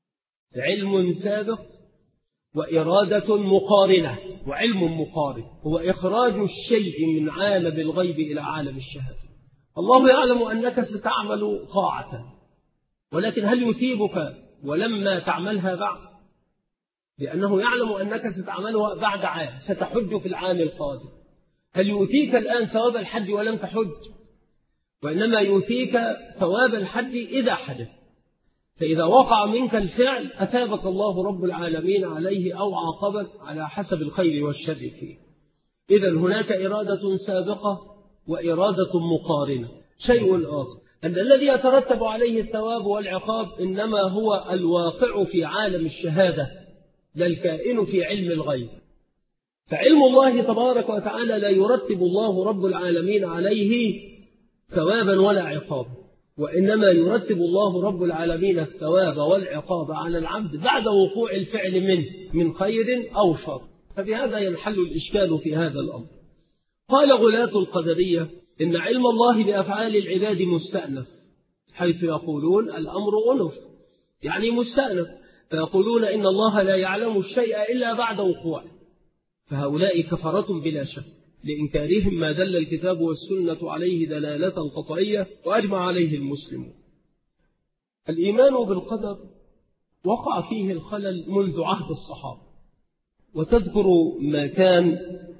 علم سابق وإرادة مقارنة. وعلم مقارن هو إخراج الشيء من عالم الغيب إلى عالم الشهادة. الله يعلم أنك ستعمل طاعة، ولكن هل يثيبك ولما تعملها بعد؟ لأنه يعلم أنك ستعملها بعد عام، ستحج في العام القادم. هل يؤتيك الآن ثواب الحج ولم تحج؟ وإنما يؤتيك ثواب الحج إذا حدث. فإذا وقع منك الفعل أثابك الله رب العالمين عليه أو عاقبك على حسب الخير والشر فيه. إذن هناك إرادة سابقة وإرادة مقارنة. شيء آخر أن الذي يترتب عليه الثواب والعقاب إنما هو الواقع في عالم الشهادة، لا الكائن في علم الغيب. فعلم الله تبارك وتعالى لا يرتب الله رب العالمين عليه ثوابا ولا عقابا، وإنما يرتب الله رب العالمين الثواب والعقاب على العبد بعد وقوع الفعل منه من خير أو شر. فبهذا ينحل الإشكال في هذا الأمر. قال غلاة القدرية إن علم الله بأفعال العباد مستأنف، حيث يقولون الأمر أنف، يعني مستأنف، فيقولون إن الله لا يعلم الشيء إلا بعد وقوعه. فهؤلاء كفرة بلا شك لإنكارهم ما دل الكتاب والسنة عليه دلالة قطعية وأجمع عليه المسلمون. الإيمان بالقدر وقع فيه الخلل منذ عهد الصحابة، وتذكر ما كان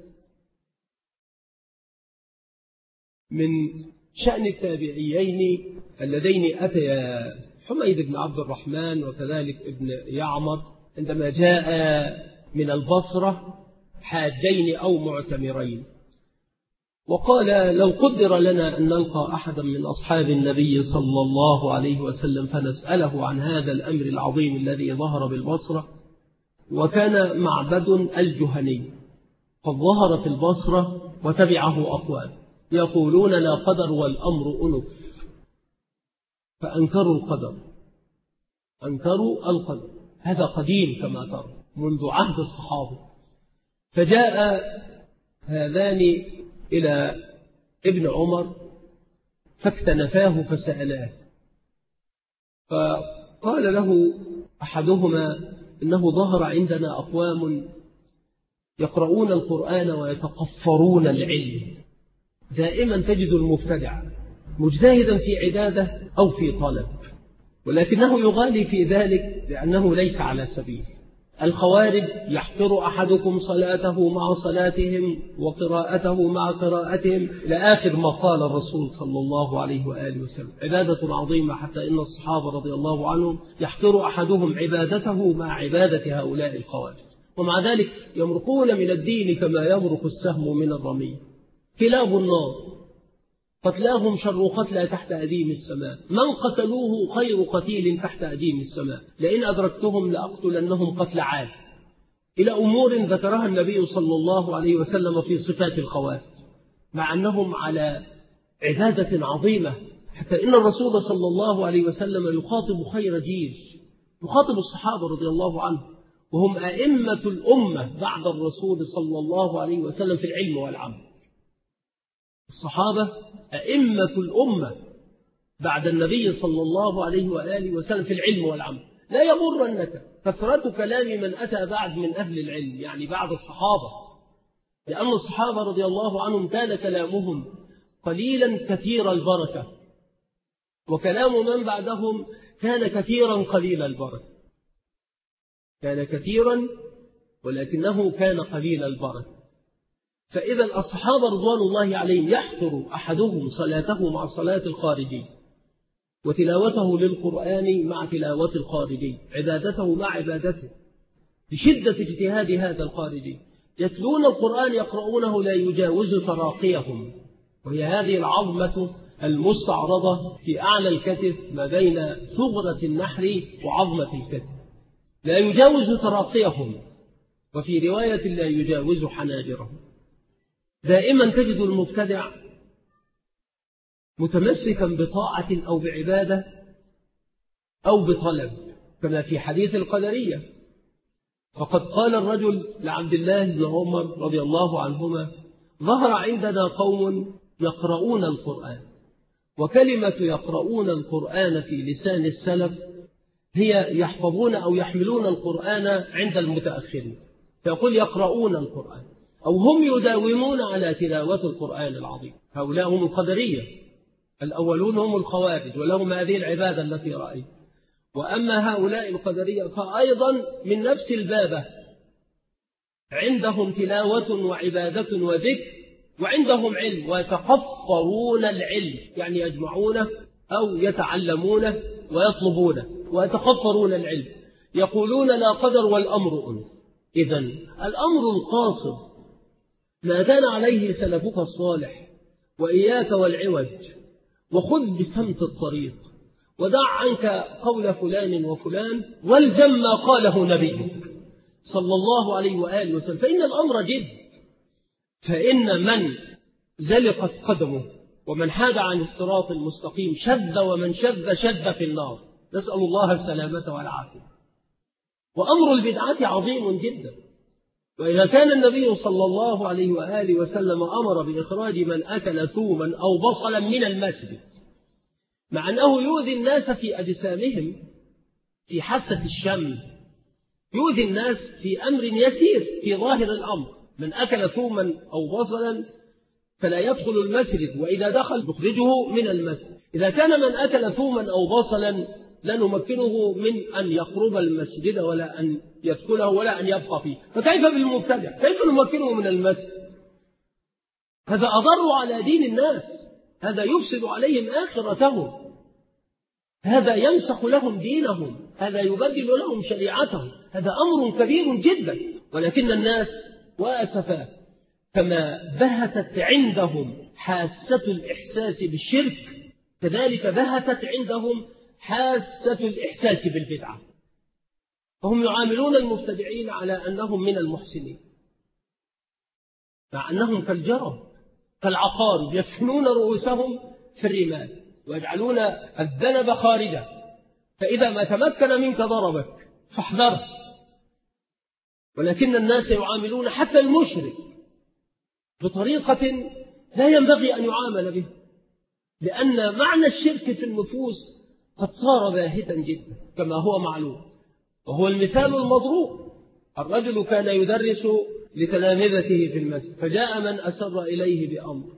من شأن التابعيين اللذين أتيا حميد بن عبد الرحمن وكذلك ابن يعمر عندما جاء من البصرة حاجين أو معتمرين، وقال لو قدر لنا أن نلقى أحدا من أصحاب النبي صلى الله عليه وسلم فنسأله عن هذا الأمر العظيم الذي ظهر بالبصرة. وكان معبد الجهني قد ظهر في البصرة وتبعه أقوال يقولون لا قدر والأمر أنف، فأنكروا القدر، أنكروا القدر. هذا قديم كما ترى منذ عهد الصحابة. فجاء هذان إلى ابن عمر فاكتنفاه فسألاه، فقال له أحدهما إنه ظهر عندنا أقوام يقرؤون القرآن ويتقفرون العلم. دائما تجد المبتدع مجتهدا في عبادة أو في طلب، ولكنه يغالي في ذلك لأنه ليس على سبيل. الخوارج يحقر أحدكم صلاته مع صلاتهم وقراءته مع قراءتهم إلى آخر ما قال الرسول صلى الله عليه وآله وسلم. عبادة عظيمة حتى إن الصحابة رضي الله عنهم يحقر أحدهم عبادته مع عبادة هؤلاء الخوارج، ومع ذلك يمرقون من الدين كما يمرق السهم من الرمي. كلاب النار قتلاهم شر قتلى تحت أديم السماء، من قتلوه خير قتيل تحت أديم السماء، لئن أدركتهم لأقتلنهم قتل عاد، إلى أمور ذكرها النبي صلى الله عليه وسلم في صفات الخوارج، مع أنهم على عبادة عظيمة، حتى إن الرسول صلى الله عليه وسلم يخاطب خير جيل، يخاطب الصحابة رضي الله عنهم، وهم أئمة الأمة بعد الرسول صلى الله عليه وسلم في العلم والعمل. الصحابة أئمة الأمة بعد النبي صلى الله عليه وآله وسلم في العلم والعمل. لا يغرنك كثرة كلام من أتى بعد من أهل العلم، يعني بعد الصحابة، لأن الصحابة رضي الله عنهم كان كلامهم قليلا كثير البركة، وكلام من بعدهم كان كثيرا قليل البركة، كان كثيرا ولكنه كان قليل البركة. فإذا الصحابة رضوان الله عليهم يحقر أحدهم صلاته مع صلاة الخارجي، وتلاوته للقرآن مع تلاوة الخارجي، عبادته مع عبادته، بشدة اجتهاد هذا الخارجي. يتلون القرآن يقرؤونه لا يجاوز تراقيهم، وهي هذه العظمة المستعرضة في أعلى الكتف ما بين ثغرة النحر وعظمة الكتف، لا يجاوز تراقيهم، وفي رواية لا يجاوز حناجرهم. دائما تجد المبتدع متمسكا بطاعة أو بعبادة أو بطلب، كما في حديث القدرية. فقد قال الرجل لعبد الله بن عمر رضي الله عنهما: ظهر عندنا قوم يقرؤون القرآن، وكلمة يقرؤون القرآن في لسان السلف هي يحفظون أو يحملون القرآن عند المتأخرين، فيقول يقرؤون القرآن أو هم يداومون على تلاوة القرآن العظيم. هؤلاء هم القدرية، الأولون هم الخوارج ولهم هذه العبادة التي رأيت. وأما هؤلاء القدرية فأيضا من نفس البابة، عندهم تلاوة وعبادة وذكر وعندهم علم، ويتقفرون العلم يعني يجمعونه أو يتعلمونه ويطلبونه ويتقفرون العلم. يقولون لا قدر والأمر أنف. إذن الأمر القاصد ما كان عليه سلفك الصالح، وإياك والعوج، وخذ بسمت الطريق، ودع عنك قول فلان وفلان، والزم ما قاله نبيك صلى الله عليه وآله وسلم. فإن الأمر جد، فإن من زلقت قدمه ومن حاد عن الصراط المستقيم شذ، ومن شذ شذ في النار، نسأل الله السلامة والعافية. وأمر البدعة عظيم جدا. وإذا كان النبي صلى الله عليه وآله وسلم أمر بإخراج من أكل ثوما أو بصلا من المسجد، مع أنه يؤذي الناس في أجسامهم في حاسة الشم، يؤذي الناس في أمر يسير في ظاهر الأمر، من أكل ثوما أو بصلا فلا يدخل المسجد، وإذا دخل نخرجه من المسجد. إذا كان من أكل ثوما أو بصلا لا نمكنه من أن يقرب المسجد ولا أن يدخله ولا أن يبقى فيه، فكيف بالمبتدع؟ كيف نمكنه من المسجد؟ هذا أضر على دين الناس، هذا يفسد عليهم آخرتهم، هذا يمسخ لهم دينهم، هذا يبدل لهم شريعتهم، هذا أمر كبير جدا. ولكن الناس وأسفا كما بهتت عندهم حاسة الإحساس بالشرك، كذلك بهتت عندهم حاسة الإحساس بالبدعة، فهم يعاملون المبتدعين على أنهم من المحسنين، مع أنهم كالجرب كالعقارب يدفنون رؤوسهم في الرمال ويجعلون الذنب خارجا، فإذا ما تمكن منك ضربك فاحذره. ولكن الناس يعاملون حتى المشرك بطريقة لا ينبغي أن يعامل به، لأن معنى الشرك في النفوس قد صار باهتا جدا كما هو معلوم. وهو المثال المضروب، الرجل كان يدرس لتلامذته في المسجد، فجاء من أسر إليه بأمر،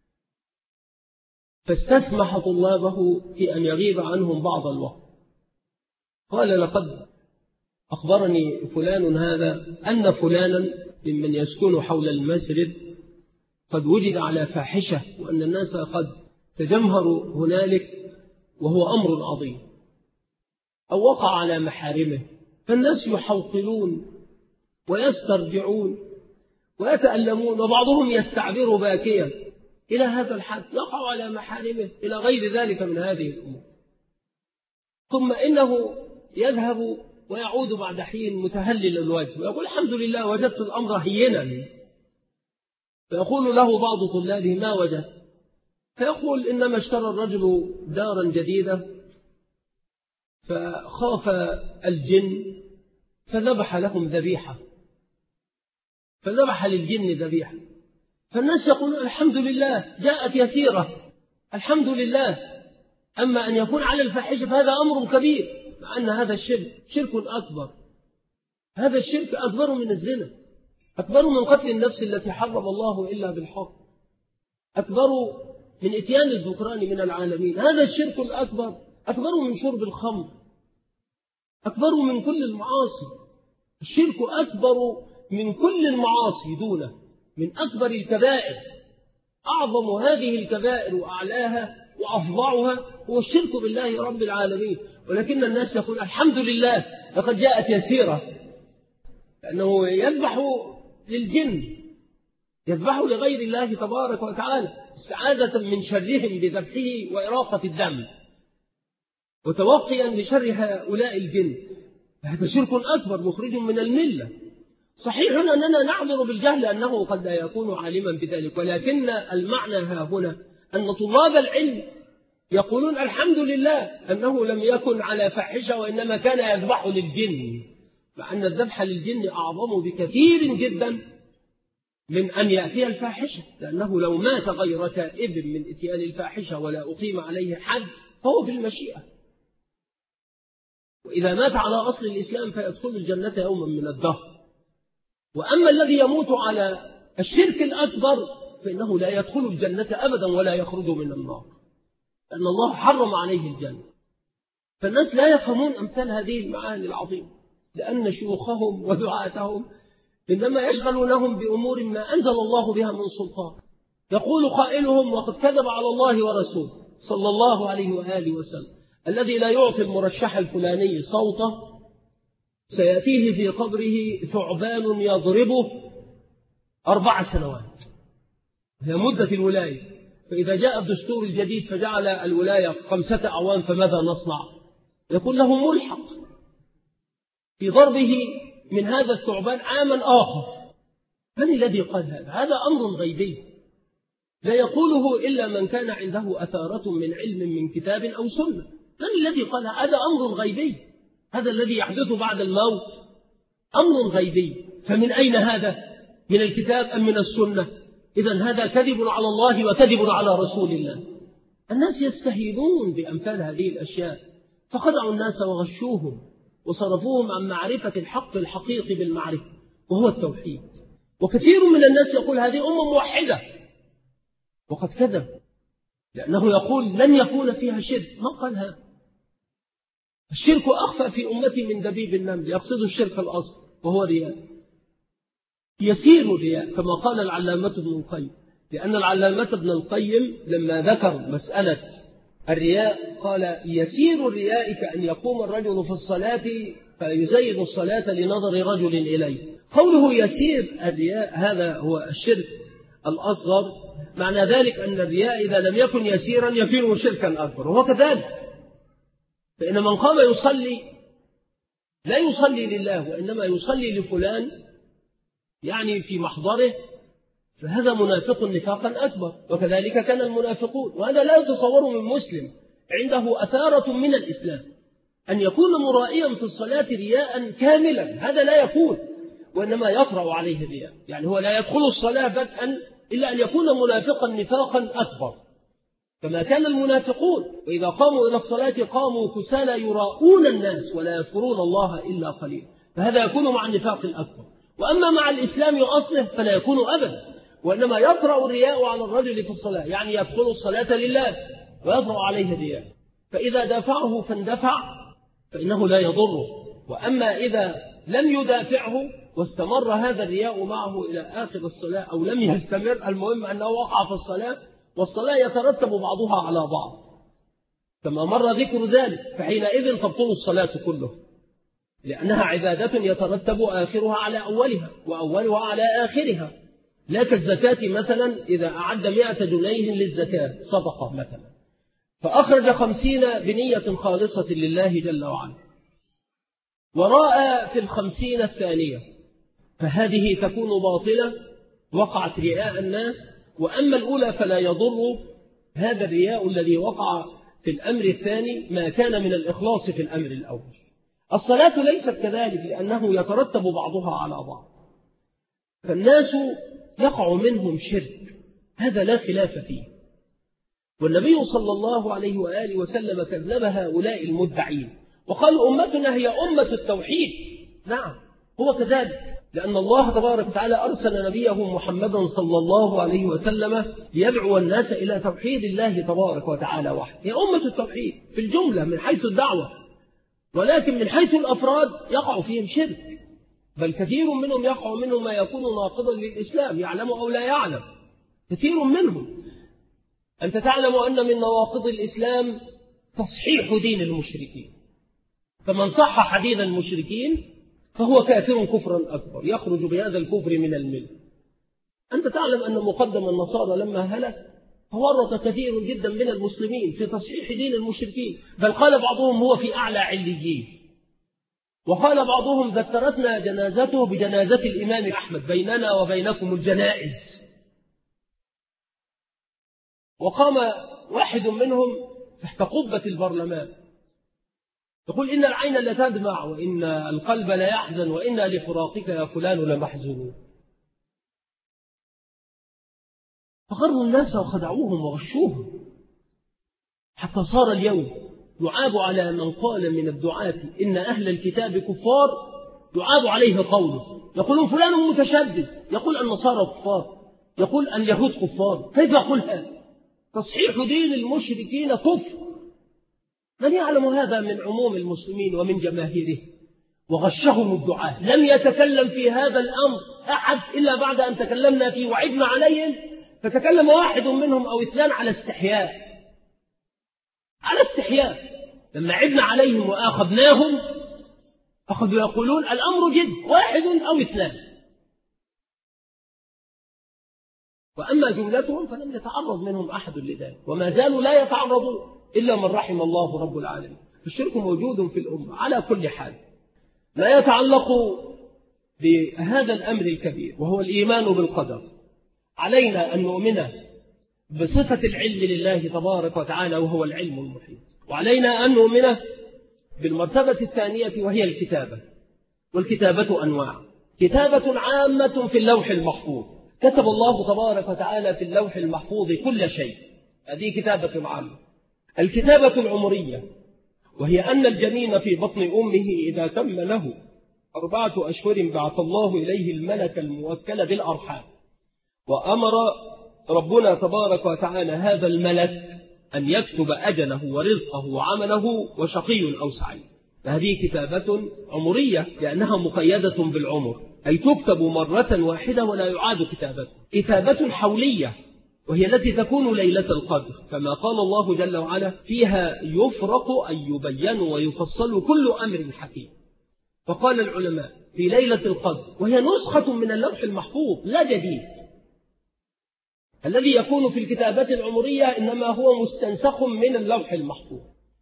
فاستسمح طلابه في أن يغيب عنهم بعض الوقت. قال لقد أخبرني فلان هذا أن فلانا ممن يسكن حول المسجد قد وجد على فاحشة، وأن الناس قد تجمهروا هنالك، وهو أمر عظيم، أو وقع على محارمه، فالناس يحوطلون ويسترجعون ويتألمون، وبعضهم يستعبر باكيا إلى هذا الحد، يقع على محارمه إلى غير ذلك من هذه الأمور. ثم إنه يذهب ويعود بعد حين متهلل الوجه ويقول الحمد لله وجدت الأمر هينا، فيقول له بعض طلابه ما وجدت؟ فيقول إنما اشترى الرجل دارا جديدة فخاف الجن فذبح لهم ذبيحة، فذبح للجن ذبيحة، فالناس يقولون الحمد لله جاءت يسيرة الحمد لله. أما أن يكون على الفاحشة فهذا أمر كبير، مع أن هذا الشرك شرك أكبر، هذا الشرك أكبر من الزنا، أكبر من قتل النفس التي حرم الله إلا بالحق، أكبر من إتيان الذكران من العالمين. هذا الشرك الأكبر أكبر من شرب الخمر، أكبر من كل المعاصي. الشرك أكبر من كل المعاصي دونه، من أكبر الكبائر. أعظم هذه الكبائر وأعلاها وأفظعها هو الشرك بالله رب العالمين. ولكن الناس يقول الحمد لله لقد جاءت يسيرة، لأنه يذبح للجن، يذبح لغير الله تبارك وتعالى استعاذة من شرهم بذبحه وإراقة الدم وتوقيا لشر هؤلاء الجن. هذا شرك أكبر مخرج من الملة. صحيح أننا نعذر بالجهل أنه قد لا يكون عالما بذلك، ولكن المعنى ها هنا أن طلاب العلم يقولون الحمد لله أنه لم يكن على فاحشة وإنما كان يذبح للجن، مع أن الذبح للجن أعظم بكثير جدا من أن يأتي الفاحشة، لأنه لو مات غير تائب من إتيان الفاحشة ولا أقيم عليه حد فهو في المشيئة. وإذا مات على أصل الإسلام فيدخل الجنة يوما من الدهر. وأما الذي يموت على الشرك الأكبر فإنه لا يدخل الجنة أبدا ولا يخرج من النار، لأن الله حرم عليه الجنة. فالناس لا يفهمون أمثال هذه المعاني العظيمة، لأن شيوخهم ودعاتهم إنما يشغلونهم بأمور ما أنزل الله بها من سلطان. يقول قائلهم: وقد كذب على الله ورسوله صلى الله عليه وآله وسلم الذي لا يعطي المرشح الفلاني صوته سيأتيه في قبره ثعبان يضربه 4 سنوات، هي مدة الولاية. فإذا جاء الدستور الجديد فجعل الولاية 5 أعوام فماذا نصنع؟ يقول له ملحق في ضربه من هذا الثعبان عاما آخر. من الذي قال هذا؟ هذا أمر غيبي لا يقوله إلا من كان عنده أثارة من علم من كتاب أو سنة. من الذي قال هذا؟ أمر غيبي. هذا الذي يحدث بعد الموت أمر غيبي. فمن أين هذا؟ من الكتاب أم من السنة؟ إذن هذا كذب على الله وكذب على رسول الله. الناس يستهينون بأمثال هذه الأشياء، فخدعوا الناس وغشوهم وصرفوهم عن معرفة الحق الحقيقي بالمعرفة وهو التوحيد. وكثير من الناس يقول هذه أمة موحدة، وقد كذب، لأنه يقول لن يكون فيها شرك. ما قال هذا؟ الشرك أخفى في أمتي من دبيب النمل. يقصد الشرك الأصغر وهو رياء، يسير الرياء كما قال العلامة ابن القيم. لأن العلامة ابن القيم لما ذكر مسألة الرياء قال: يسير الرياء كأن يقوم الرجل في الصلاة فيزين الصلاة لنظر رجل إليه. قوله يسير الرياء هذا هو الشرك الأصغر. معنى ذلك أن الرياء إذا لم يكن يسيرا يكون شركا أكبر، وهو كذلك. فإن من قام يصلي لا يصلي لله وإنما يصلي لفلان يعني في محضره، فهذا منافق نفاقا أكبر. وكذلك كان المنافقون. وهذا لا يتصور من مسلم عنده أثارة من الإسلام أن يكون مرائيا في الصلاة رياء كاملا. هذا لا يكون، وإنما يطرأ عليه الرياء. يعني هو لا يدخل الصلاة بدءا إلا أن يكون منافقا نفاقا أكبر، كما كان المنافقون. وإذا قاموا إلى الصلاة قاموا كسالى يراؤون الناس ولا يذكرون الله إلا قليلا. فهذا يكون مع النفاق الأكبر. وأما مع الإسلام أصله فلا يكون أبدا، وإنما يطرأ الرياء على الرجل في الصلاة، يعني يدخل الصلاة لله ويطرأ عليه الرياء. فإذا دافعه فاندفع فإنه لا يضره. وأما إذا لم يدافعه واستمر هذا الرياء معه إلى آخر الصلاة أو لم يستمر، المهم أنه وقع في الصلاة، والصلاة يترتب بعضها على بعض كما مر ذكر ذلك، فحينئذ تبطل الصلاة كله، لأنها عبادة يترتب آخرها على أولها وأولها على آخرها. لا كالزكاة مثلا، إذا أعد 100 جنيه للزكاة صدقة مثلا فأخرج 50 بنية خالصة لله جل وعلا، ورأى في 50 الثانية، فهذه تكون باطلة وقعت رياء الناس. وأما الأولى فلا يضر هذا الرياء الذي وقع في الأمر الثاني ما كان من الإخلاص في الأمر الأول. الصلاة ليست كذلك، لأنه يترتب بعضها على بعض. فالناس يقع منهم شرك، هذا لا خلاف فيه. والنبي صلى الله عليه وآله وسلم كذب هؤلاء المدعين وقال أمتنا هي أمة التوحيد. نعم هو كذلك، لأن الله تبارك وتعالى أرسل نبيه محمدا صلى الله عليه وسلم ليدعو الناس إلى توحيد الله تبارك وتعالى وحده. هي أمة التوحيد في الجملة من حيث الدعوة، ولكن من حيث الأفراد يقع فيهم شرك، بل كثير منهم يقع منهم ما يكون ناقضا للإسلام، يعلم أو لا يعلم. كثير منهم أنت تعلم أن من نواقض الإسلام تصحيح دين المشركين، فمن صحح دين المشركين فهو كافر كفرا أكبر، يخرج بهذا الكفر من الملة. أنت تعلم أن مقدم النصارى لما هلك تورط كثير جدا من المسلمين في تصحيح دين المشركين، بل قال بعضهم هو في أعلى عليين، وقال بعضهم ذكرتنا جنازته بجنازة الإمام أحمد، بيننا وبينكم الجنائز. وقام واحد منهم تحت قبة البرلمان يقول إن العين لتدمع وإن القلب لا يحزن وإنا لفراقك يا فلان لمحزونون. فغروا الناس وخدعوهم وغشوهم حتى صار اليوم يعاب على من قال من الدعاة إن أهل الكتاب كفار، يعاب عليه قوله، يقولون فلان متشدد، يقول النصارى كفار، يقول اليهود كفار. كيف يقول هذا؟ تصحيح دين المشركين كفر. من يعلم هذا من عموم المسلمين ومن جماهيره؟ وغشهم الدعاة. لم يتكلم في هذا الأمر أحد إلا بعد أن تكلمنا فيه وعدنا عليهم، فتكلم واحد منهم أو اثنان على استحياء، على استحياء. لما عدنا عليهم وآخذناهم أخذوا يقولون الأمر جد، واحد أو اثنان. وأما جملتهم فلم يتعرض منهم أحد لذلك، وما زالوا لا يتعرضون إلا من رحم الله رب العالمين. الشرك موجود في الأمة على كل حال. ما يتعلق بهذا الأمر الكبير وهو الإيمان بالقدر، علينا أن نؤمن بصفة العلم لله تبارك وتعالى وهو العلم المحيط، وعلينا أن نؤمن بالمرتبة الثانية وهي الكتابة. والكتابة أنواع: كتابة عامة في اللوح المحفوظ، كتب الله تبارك وتعالى في اللوح المحفوظ كل شيء، هذه كتابة عامة. الكتابة العمرية، وهي أن الجنين في بطن أمه إذا تم له 4 أشهر بعث الله إليه الملك الموكل بالأرحام، وأمر ربنا تبارك وتعالى هذا الملك أن يكتب أجله ورزقه وعمله وشقي أو سعيد. فهذه كتابة عمرية لأنها مقيدة بالعمر، أي تكتب مرة واحدة ولا يعاد كتابته. كتابة حولية، وهي التي تكون ليلة القدر، كما قال الله جل وعلا: فيها يفرق أي يبين ويفصل كل أمر حكيم. فقال العلماء في ليلة القدر، وهي نسخة من اللوح المحفوظ لا جديد. الذي يكون في الكتابة العمرية إنما هو مستنسخ من اللوح المحفوظ،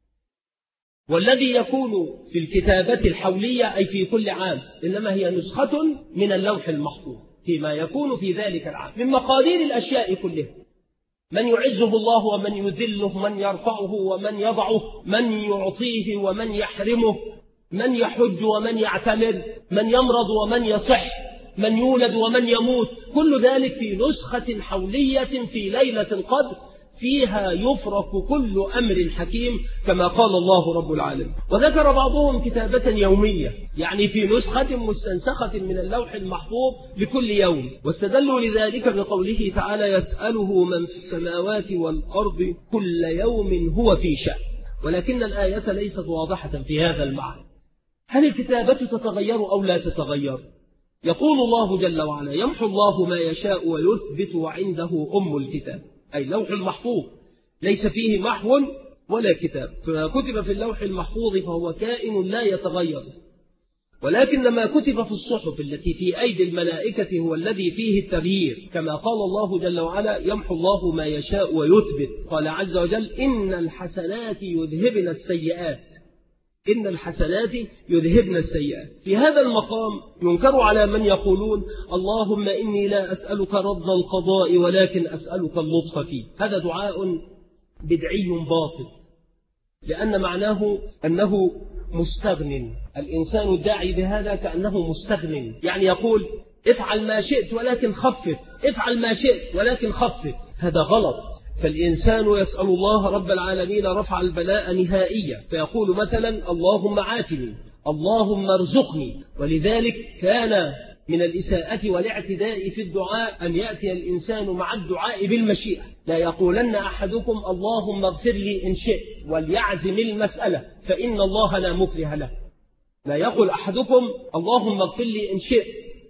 والذي يكون في الكتابة الحولية أي في كل عام إنما هي نسخة من اللوح المحفوظ فيما يكون في ذلك العام من مقادير الأشياء كلها: من يعزه الله ومن يذله، من يرفعه ومن يضعه، من يعطيه ومن يحرمه، من يحج ومن يعتمر، من يمرض ومن يصح، من يولد ومن يموت. كل ذلك في نسخة حولية في ليلة القدر فيها يفرق كل أمر حكيم كما قال الله رب العالمين. وذكر بعضهم كتابة يومية، يعني في نسخة مستنسخة من اللوح المحفوظ لكل يوم، واستدلوا لذلك بقوله تعالى: يسأله من في السماوات والأرض كل يوم هو في شأن. ولكن الآية ليست واضحة في هذا المعنى. هل الكتابة تتغير أو لا تتغير؟ يقول الله جل وعلا: يمحو الله ما يشاء ويثبت وعنده أم الكتاب، أي اللوح المحفوظ ليس فيه محو ولا كتاب. فما كتب في اللوح المحفوظ فهو كائن لا يتغير، ولكن ما كتب في الصحف التي في أيدي الملائكة هو الذي فيه التغيير، كما قال الله جل وعلا: يمحو الله ما يشاء ويثبت. قال عز وجل: إن الحسنات يذهبن السيئات، إن الحسنات يذهبن السيئات. في هذا المقام ينكر على من يقولون: اللهم إني لا أسألك رد القضاء ولكن أسألك اللطف فيه. هذا دعاء بدعي باطل، لأن معناه أنه مستغن. الإنسان الداعي بهذا كأنه مستغن، يعني يقول: افعل ما شئت ولكن خفف، افعل ما شئت ولكن خفف. هذا غلط. فالإنسان يسأل الله رب العالمين رفع البلاء نهائيا، فيقول مثلا: اللهم عافني، اللهم ارزقني. ولذلك كان من الإساءة والاعتداء في الدعاء أن يأتي الإنسان مع الدعاء بالمشيئة. لا يقولن أحدكم: اللهم اغفر لي إن شئت، وليعزم المسألة فإن الله لا مكره له. لا يقول أحدكم: اللهم اغفر لي إن شئت،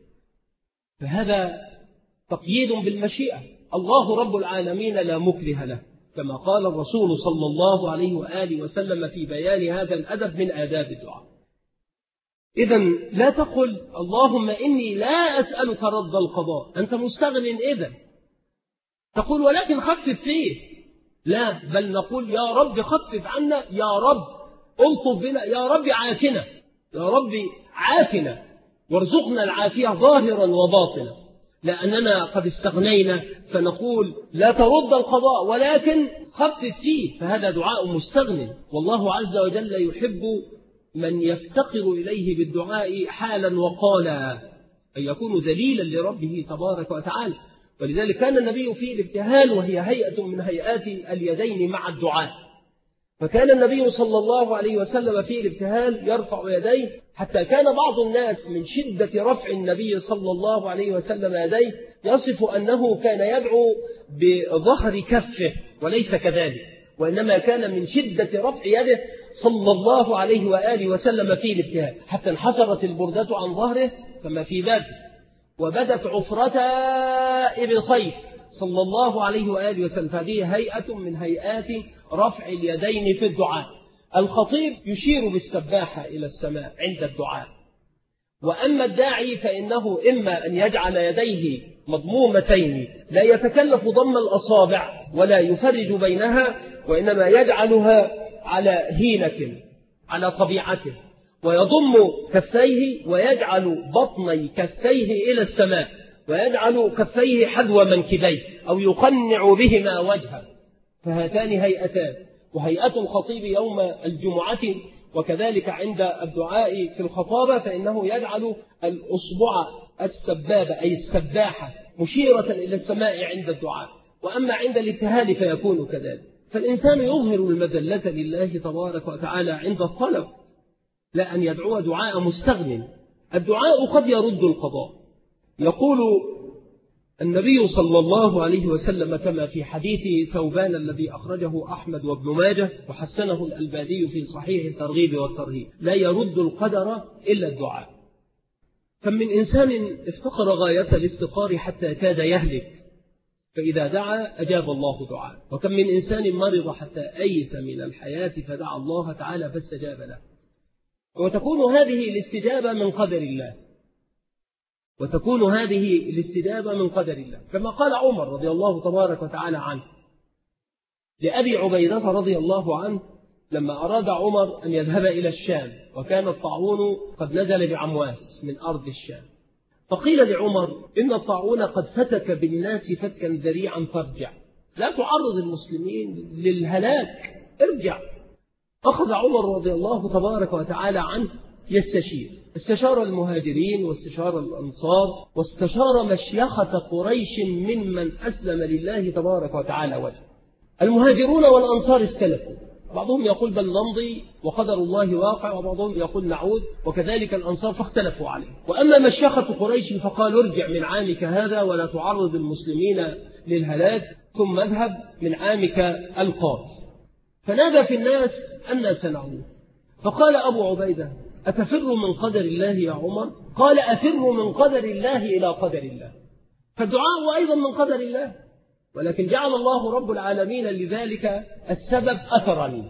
فهذا تقييد بالمشيئة. الله رب العالمين لا مكره له، كما قال الرسول صلى الله عليه وآله وسلم في بيان هذا الأدب من آداب الدعاء. إذن لا تقل: اللهم إني لا أسألك رد القضاء، أنت مستغن. إذن تقول: ولكن خفف فيه. لا، بل نقول: يا رب خفف عنا، يا رب ألطف بنا، يا رب عافنا، يا رب عافنا وارزقنا العافية ظاهرا وباطنا. لأننا قد استغنينا فنقول: لا ترد القضاء ولكن خفف فيه. فهذا دعاء مستغن، والله عز وجل يحب من يفتقر إليه بالدعاء حالا وقالا، أن يكون ذليلا لربه تبارك وتعالى. ولذلك كان النبي في الابتهال، وهي هيئة من هيئات اليدين مع الدعاء، فكان النبي صلى الله عليه وسلم في الابتهال يرفع يديه، حتى كان بعض الناس من شدة رفع النبي صلى الله عليه وسلم يديه يصف أنه كان يدعو بظهر كفه، وليس كذلك، وإنما كان من شدة رفع يده صلى الله عليه وآله وسلم في الابتهال، حتى انحسرت البردة عن ظهره كما في ذلك، وبدت عفرتا ابن خيف صلى الله عليه وآله وسلم. فهذه هيئة من هيئات رفع اليدين في الدعاء. الخطيب يشير بالسباحة إلى السماء عند الدعاء، وأما الداعي فإنه إما أن يجعل يديه مضمومتين لا يتكلف ضم الأصابع ولا يفرج بينها، وإنما يجعلها على هينة على طبيعته، ويضم كفيه ويجعل بطني كفيه إلى السماء، ويجعل كفيه حذو منكبيه أو يقنع بهما وجهه. فهاتان هيئتان، وهيئة الخطيب يوم الجمعة وكذلك عند الدعاء في الخطابة فإنه يجعل الأصبع السبابة أي السباحة مشيرة إلى السماء عند الدعاء، وأما عند الابتهال فيكون كذلك. فالإنسان يظهر المذلة لله تبارك وتعالى عند الطلب، لا أن يدعو دعاء مستغن. الدعاء قد يرد القضاء. يقول النبي صلى الله عليه وسلم كما في حديث ثوبان الذي أخرجه أحمد وابن ماجه وحسنه الألباني في صحيح الترغيب والترهيب: لا يرد القدر إلا الدعاء. فمن إنسان افتقر غاية الافتقار حتى كاد يهلك، فإذا دعا أجاب الله دعاء. وكم من إنسان مرض حتى أيس من الحياة فدعا الله تعالى فاستجاب له. وتكون هذه الاستجابة من قدر الله، وتكون هذه الاستجابة من قدر الله، كما قال عمر رضي الله تبارك وتعالى عنه لأبي عبيدة رضي الله عنه لما أراد عمر أن يذهب إلى الشام، وكان الطاعون قد نزل بعمواس من أرض الشام، فقيل لعمر إن الطاعون قد فتك بالناس فتكا ذريعا فارجع، لا تعرض المسلمين للهلاك، ارجع. أخذ عمر رضي الله تبارك وتعالى عنه يستشير، استشار المهاجرين واستشار الأنصار واستشار مشيخة قريش ممن أسلم لله تبارك وتعالى وجه. المهاجرون والأنصار اختلفوا، بعضهم يقول بل نمضي وقدر الله واقع، وبعضهم يقول نعود، وكذلك الأنصار فاختلفوا عليه. وأما مشيخة قريش فقالوا ارجع من عامك هذا ولا تعرض المسلمين للهلاك، ثم اذهب من عامك القادم. فنادى في الناس أن سنعود، فقال أبو عبيدة أتفر من قدر الله يا عمر؟ قال أفر من قدر الله إلى قدر الله. فالدعاء أيضا من قدر الله، ولكن جعل الله رب العالمين لذلك السبب أثرا،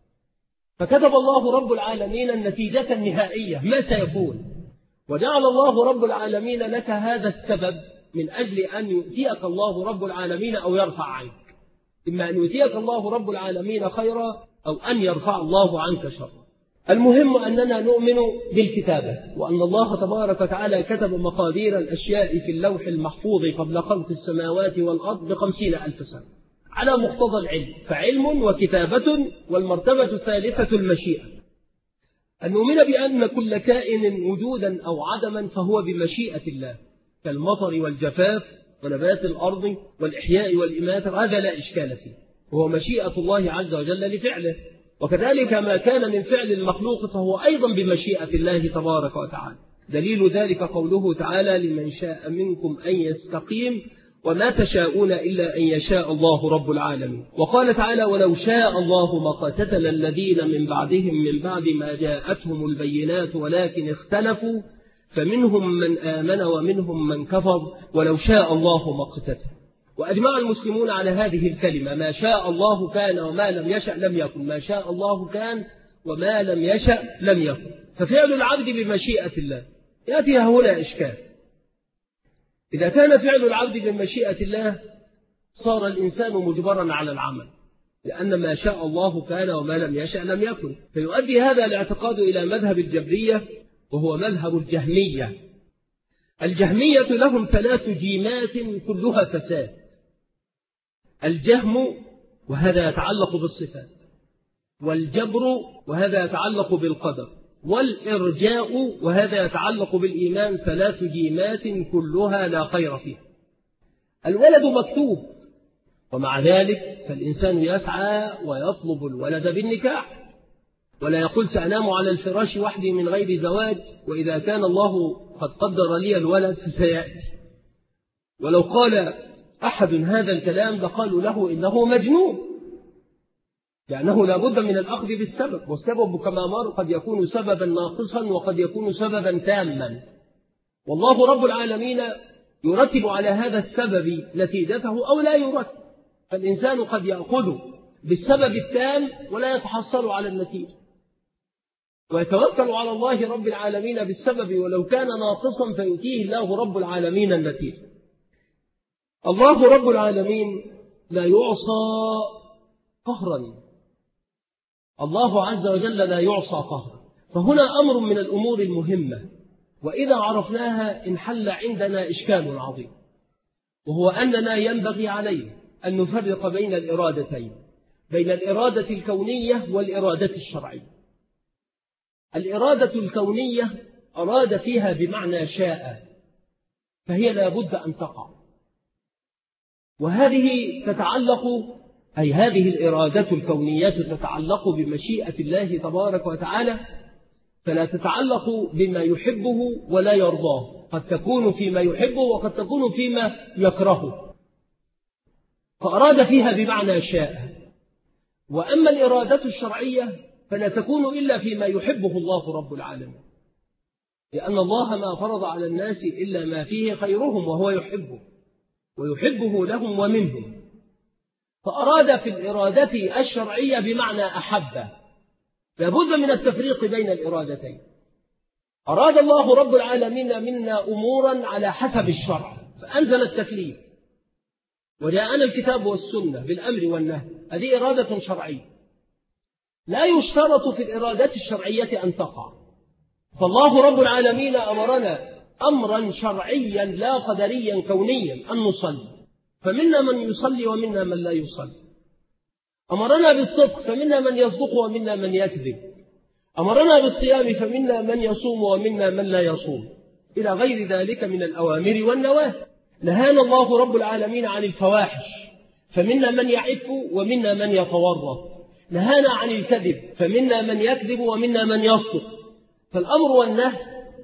فكتب الله رب العالمين النتيجة النهائية ما سيكون، وجعل الله رب العالمين لك هذا السبب من أجل أن يؤتيك الله رب العالمين أو يرفع عنك، إما أن يؤتيك الله رب العالمين خيرا أو أن يرفع الله عنك شرا. المهم أننا نؤمن بالكتابة، وأن الله تبارك وتعالى كتب مقادير الأشياء في اللوح المحفوظ قبل خلق السماوات والأرض ب50,000 سنة على مقتضى العلم، فعلم وكتابة، والمرتبة الثالثة المشيئة، أن نؤمن بأن كل كائن وجودا أو عدما فهو بمشيئة الله، كالمطر والجفاف ونبات الأرض والإحياء والإماتة، هذا لا إشكال فيه، وهو مشيئة الله عز وجل لفعله. وكذلك ما كان من فعل المخلوق فهو أيضا بمشيئة الله تبارك وتعالى. دليل ذلك قوله تعالى لمن شاء منكم أن يستقيم وما تشاءون إلا أن يشاء الله رب العالمين. وقال تعالى ولو شاء الله ما قتتل الذين من بعدهم من بعد ما جاءتهم البينات ولكن اختلفوا فمنهم من آمن ومنهم من كفر ولو شاء الله ما قتتل. وأجمع المسلمون على هذه الكلمة: ما شاء الله كان وما لم يشأ لم يكن، ما شاء الله كان وما لم يشأ لم يكن. ففعل العبد بمشيئة الله. يأتي هنا إشكال: إذا كان فعل العبد بمشيئة الله صار الإنسان مجبرا على العمل، لأن ما شاء الله كان وما لم يشأ لم يكن، فيؤدي هذا الاعتقاد إلى مذهب الجبرية وهو مذهب الجهمية. الجهمية لهم 3 جيمات كلها فساد: الجهم وهذا يتعلق بالصفات، والجبر وهذا يتعلق بالقدر، والإرجاء وهذا يتعلق بالإيمان. 3 جيمات كلها لا خير فيها. الولد مكتوب ومع ذلك فالإنسان يسعى ويطلب الولد بالنكاح، ولا يقول سأنام على الفراش وحدي من غير زواج، وإذا كان الله قد قدر لي الولد فسيأتي. ولو قال أحد هذا الكلام لقالوا له إنه مجنون، لأنه لا بد من الأخذ بالسبب، والسبب كما مر قد يكون سببا ناقصا وقد يكون سببا تاما، والله رب العالمين يرتب على هذا السبب نتيجته أو لا يرتب. فالإنسان قد يأخذ بالسبب التام ولا يتحصل على النتيجة، ويتوكل على الله رب العالمين بالسبب ولو كان ناقصا فيؤتيه الله رب العالمين النتيجة. الله رب العالمين لا يعصى قهرا، الله عز وجل لا يعصى قهرا. فهنا أمر من الأمور المهمة، وإذا عرفناها انحل عندنا إشكال عظيم، وهو أننا ينبغي علينا أن نفرق بين الإرادتين، بين الإرادة الكونية والإرادة الشرعية. الإرادة الكونية أراد فيها بمعنى شاء، فهي لا بد أن تقع، وهذه تتعلق، أي هذه الإرادة الكونية تتعلق بمشيئة الله تبارك وتعالى، فلا تتعلق بما يحبه ولا يرضاه، قد تكون فيما يحبه وقد تكون فيما يكرهه، فأراد فيها بمعنى شاء. وأما الإرادة الشرعية فلا تكون إلا فيما يحبه الله رب العالمين، لأن الله ما فرض على الناس إلا ما فيه خيرهم وهو يحبه ويحبه لهم ومنهم، فأراد في الإرادة الشرعية بمعنى أحب. لابد من التفريق بين الإرادتين. أراد الله رب العالمين منا أمورا على حسب الشرع فأنزل التكليف، وجاءنا الكتاب والسنة بالأمر والنهي، هذه إرادة شرعية. لا يشترط في الإرادة الشرعية أن تقع، فالله رب العالمين أمرنا أمرا شرعيا لا قدريا كونيا أن نصلي، فمنا من يصلي ومنا من لا يصلي. أمرنا بالصدق فمنا من يصدق ومنا من يكذب. أمرنا بالصيام فمنا من يصوم ومنا من لا يصوم، إلى غير ذلك من الأوامر والنواهي. نهانا الله رب العالمين عن الفواحش، فمنا من يعف ومنا من يتورط. نهانا عن الكذب، فمنا من يكذب ومنا من يصدق. فالأمر والنهي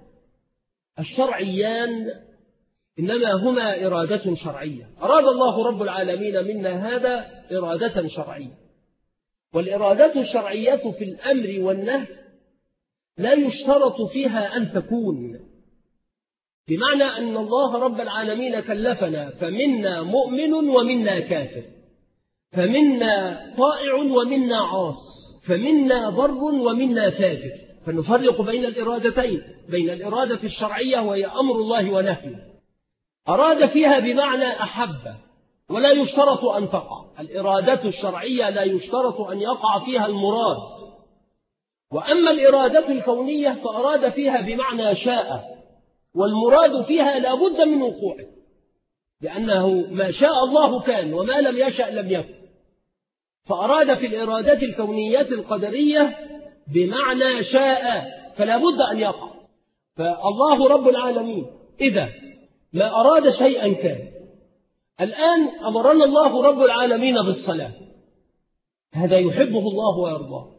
الشرعيان إنما هما إرادة شرعية. أراد الله رب العالمين منا هذا إرادة شرعية، والإرادة الشرعية في الأمر والنهي لا يشترط فيها أن تكون، بمعنى أن الله رب العالمين كلفنا فمنا مؤمن ومنا كافر، فمنا طائع ومنا عاص، فمنا بر ومنا فاجر، فنفرق بين الإرادتين، بين الإرادة الشرعية وهي أمر الله ونهيه. أراد فيها بمعنى أحب، ولا يشترط أن تقع. الإرادة الشرعية لا يشترط أن يقع فيها المراد. وأما الإرادة الكونية فأراد فيها بمعنى شاء، والمراد فيها لا بد من وقوعه، لأنه ما شاء الله كان وما لم يشأ لم يكن. فأراد في الإرادة الكونية القدرية بمعنى شاء، فلا بد أن يقع. فالله رب العالمين إذا ما أراد شيئا كان. الآن أمرنا الله رب العالمين بالصلاة، هذا يحبه الله ويرضاه،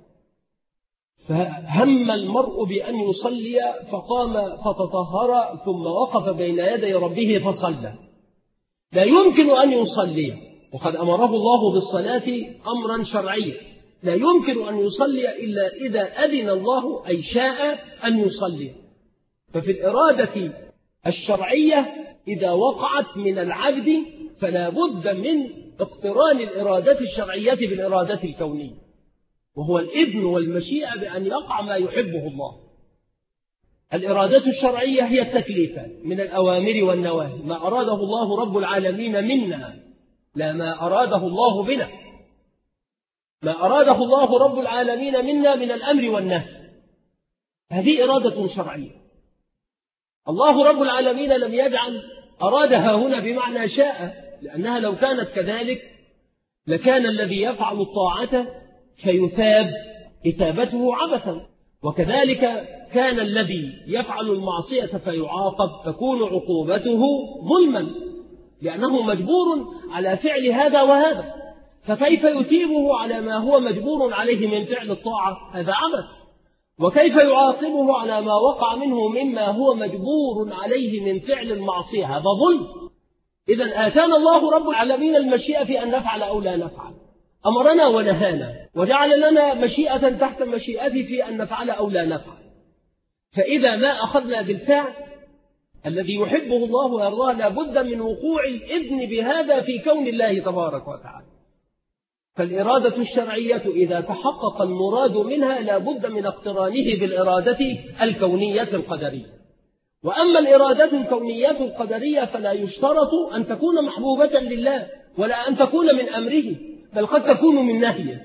فهم المرء بأن يصلي فقام فتطهر ثم وقف بين يدي ربه فصلى. لا يمكن أن يصلي، وقد أمره الله بالصلاة أمرا شرعيا، لا يمكن أن يصلي إلا إذا أذن الله أي شاء أن يصلي. ففي الإرادة الشرعية إذا وقعت من العبد فلا بد من اقتران الإرادة الشرعية بالإرادة الكونية، وهو الإذن والمشيئة بأن يقع ما يحبه الله. الإرادة الشرعية هي التكليفات من الأوامر والنواهي، ما أراده الله رب العالمين منا، لا ما أراده الله بنا. ما أراده الله رب العالمين منا من الأمر والنهي، هذه إرادة شرعية. الله رب العالمين لم يجعل أرادها هنا بمعنى شاء، لأنها لو كانت كذلك لكان الذي يفعل الطاعة فيثاب إثابته عبثا، وكذلك كان الذي يفعل المعصية فيعاقب تكون عقوبته ظلما. لأنه مجبور على فعل هذا وهذا، فكيف يثيبه على ما هو مجبور عليه من فعل الطاعة؟ هذا عبث. وكيف يعاقبه على ما وقع منه مما هو مجبور عليه من فعل المعصية؟ هذا ظلم. إذن آتانا الله رب العالمين المشيئة في أن نفعل أو لا نفعل، أمرنا ونهانا، وجعل لنا مشيئة تحت مشيئته في أن نفعل أو لا نفعل. فإذا ما أخذنا بالفعل الذي يحبه الله ويرضاه لابد من وقوع الإذن بهذا في كون الله تبارك وتعالى. فالإرادة الشرعية إذا تحقق المراد منها لابد من اقترانه بالإرادة الكونية القدرية. وأما الإرادة الكونية القدرية فلا يشترط أن تكون محبوبة لله ولا أن تكون من أمره، بل قد تكون من نهيه.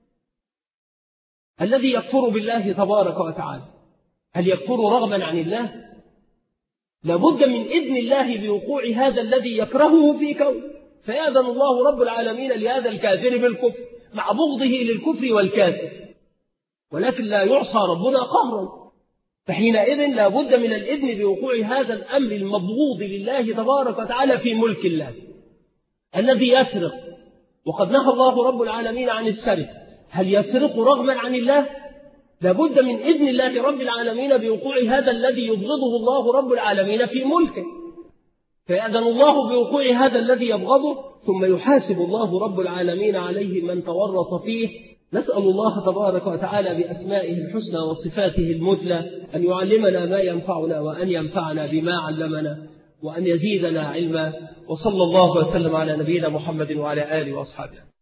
الذي يكفر بالله تبارك وتعالى هل يكفر رغبا عن الله؟ لابد من إذن الله بوقوع هذا الذي يكرهه في كون، فيأذن الله رب العالمين لهذا الكافر بالكفر مع بغضه للكفر والكافر، ولكن لا يعصى ربنا قهرا. فحينئذ لابد من الإذن بوقوع هذا الأمر المبغوض لله تبارك وتعالى في ملك الله. الذي يسرق وقد نهى الله رب العالمين عن السرقة، هل يسرق رغما عن الله؟ لابد من إذن الله رب العالمين بوقوع هذا الذي يبغضه الله رب العالمين في ملكه، فيأذن الله بوقوع هذا الذي يبغضه، ثم يحاسب الله رب العالمين عليه من تورط فيه. نسأل الله تبارك وتعالى بأسمائه الحسنى وصفاته المثلى أن يعلمنا ما ينفعنا وأن ينفعنا بما علمنا وأن يزيدنا علما. وصلى الله وسلم على نبينا محمد وعلى آله وأصحابه.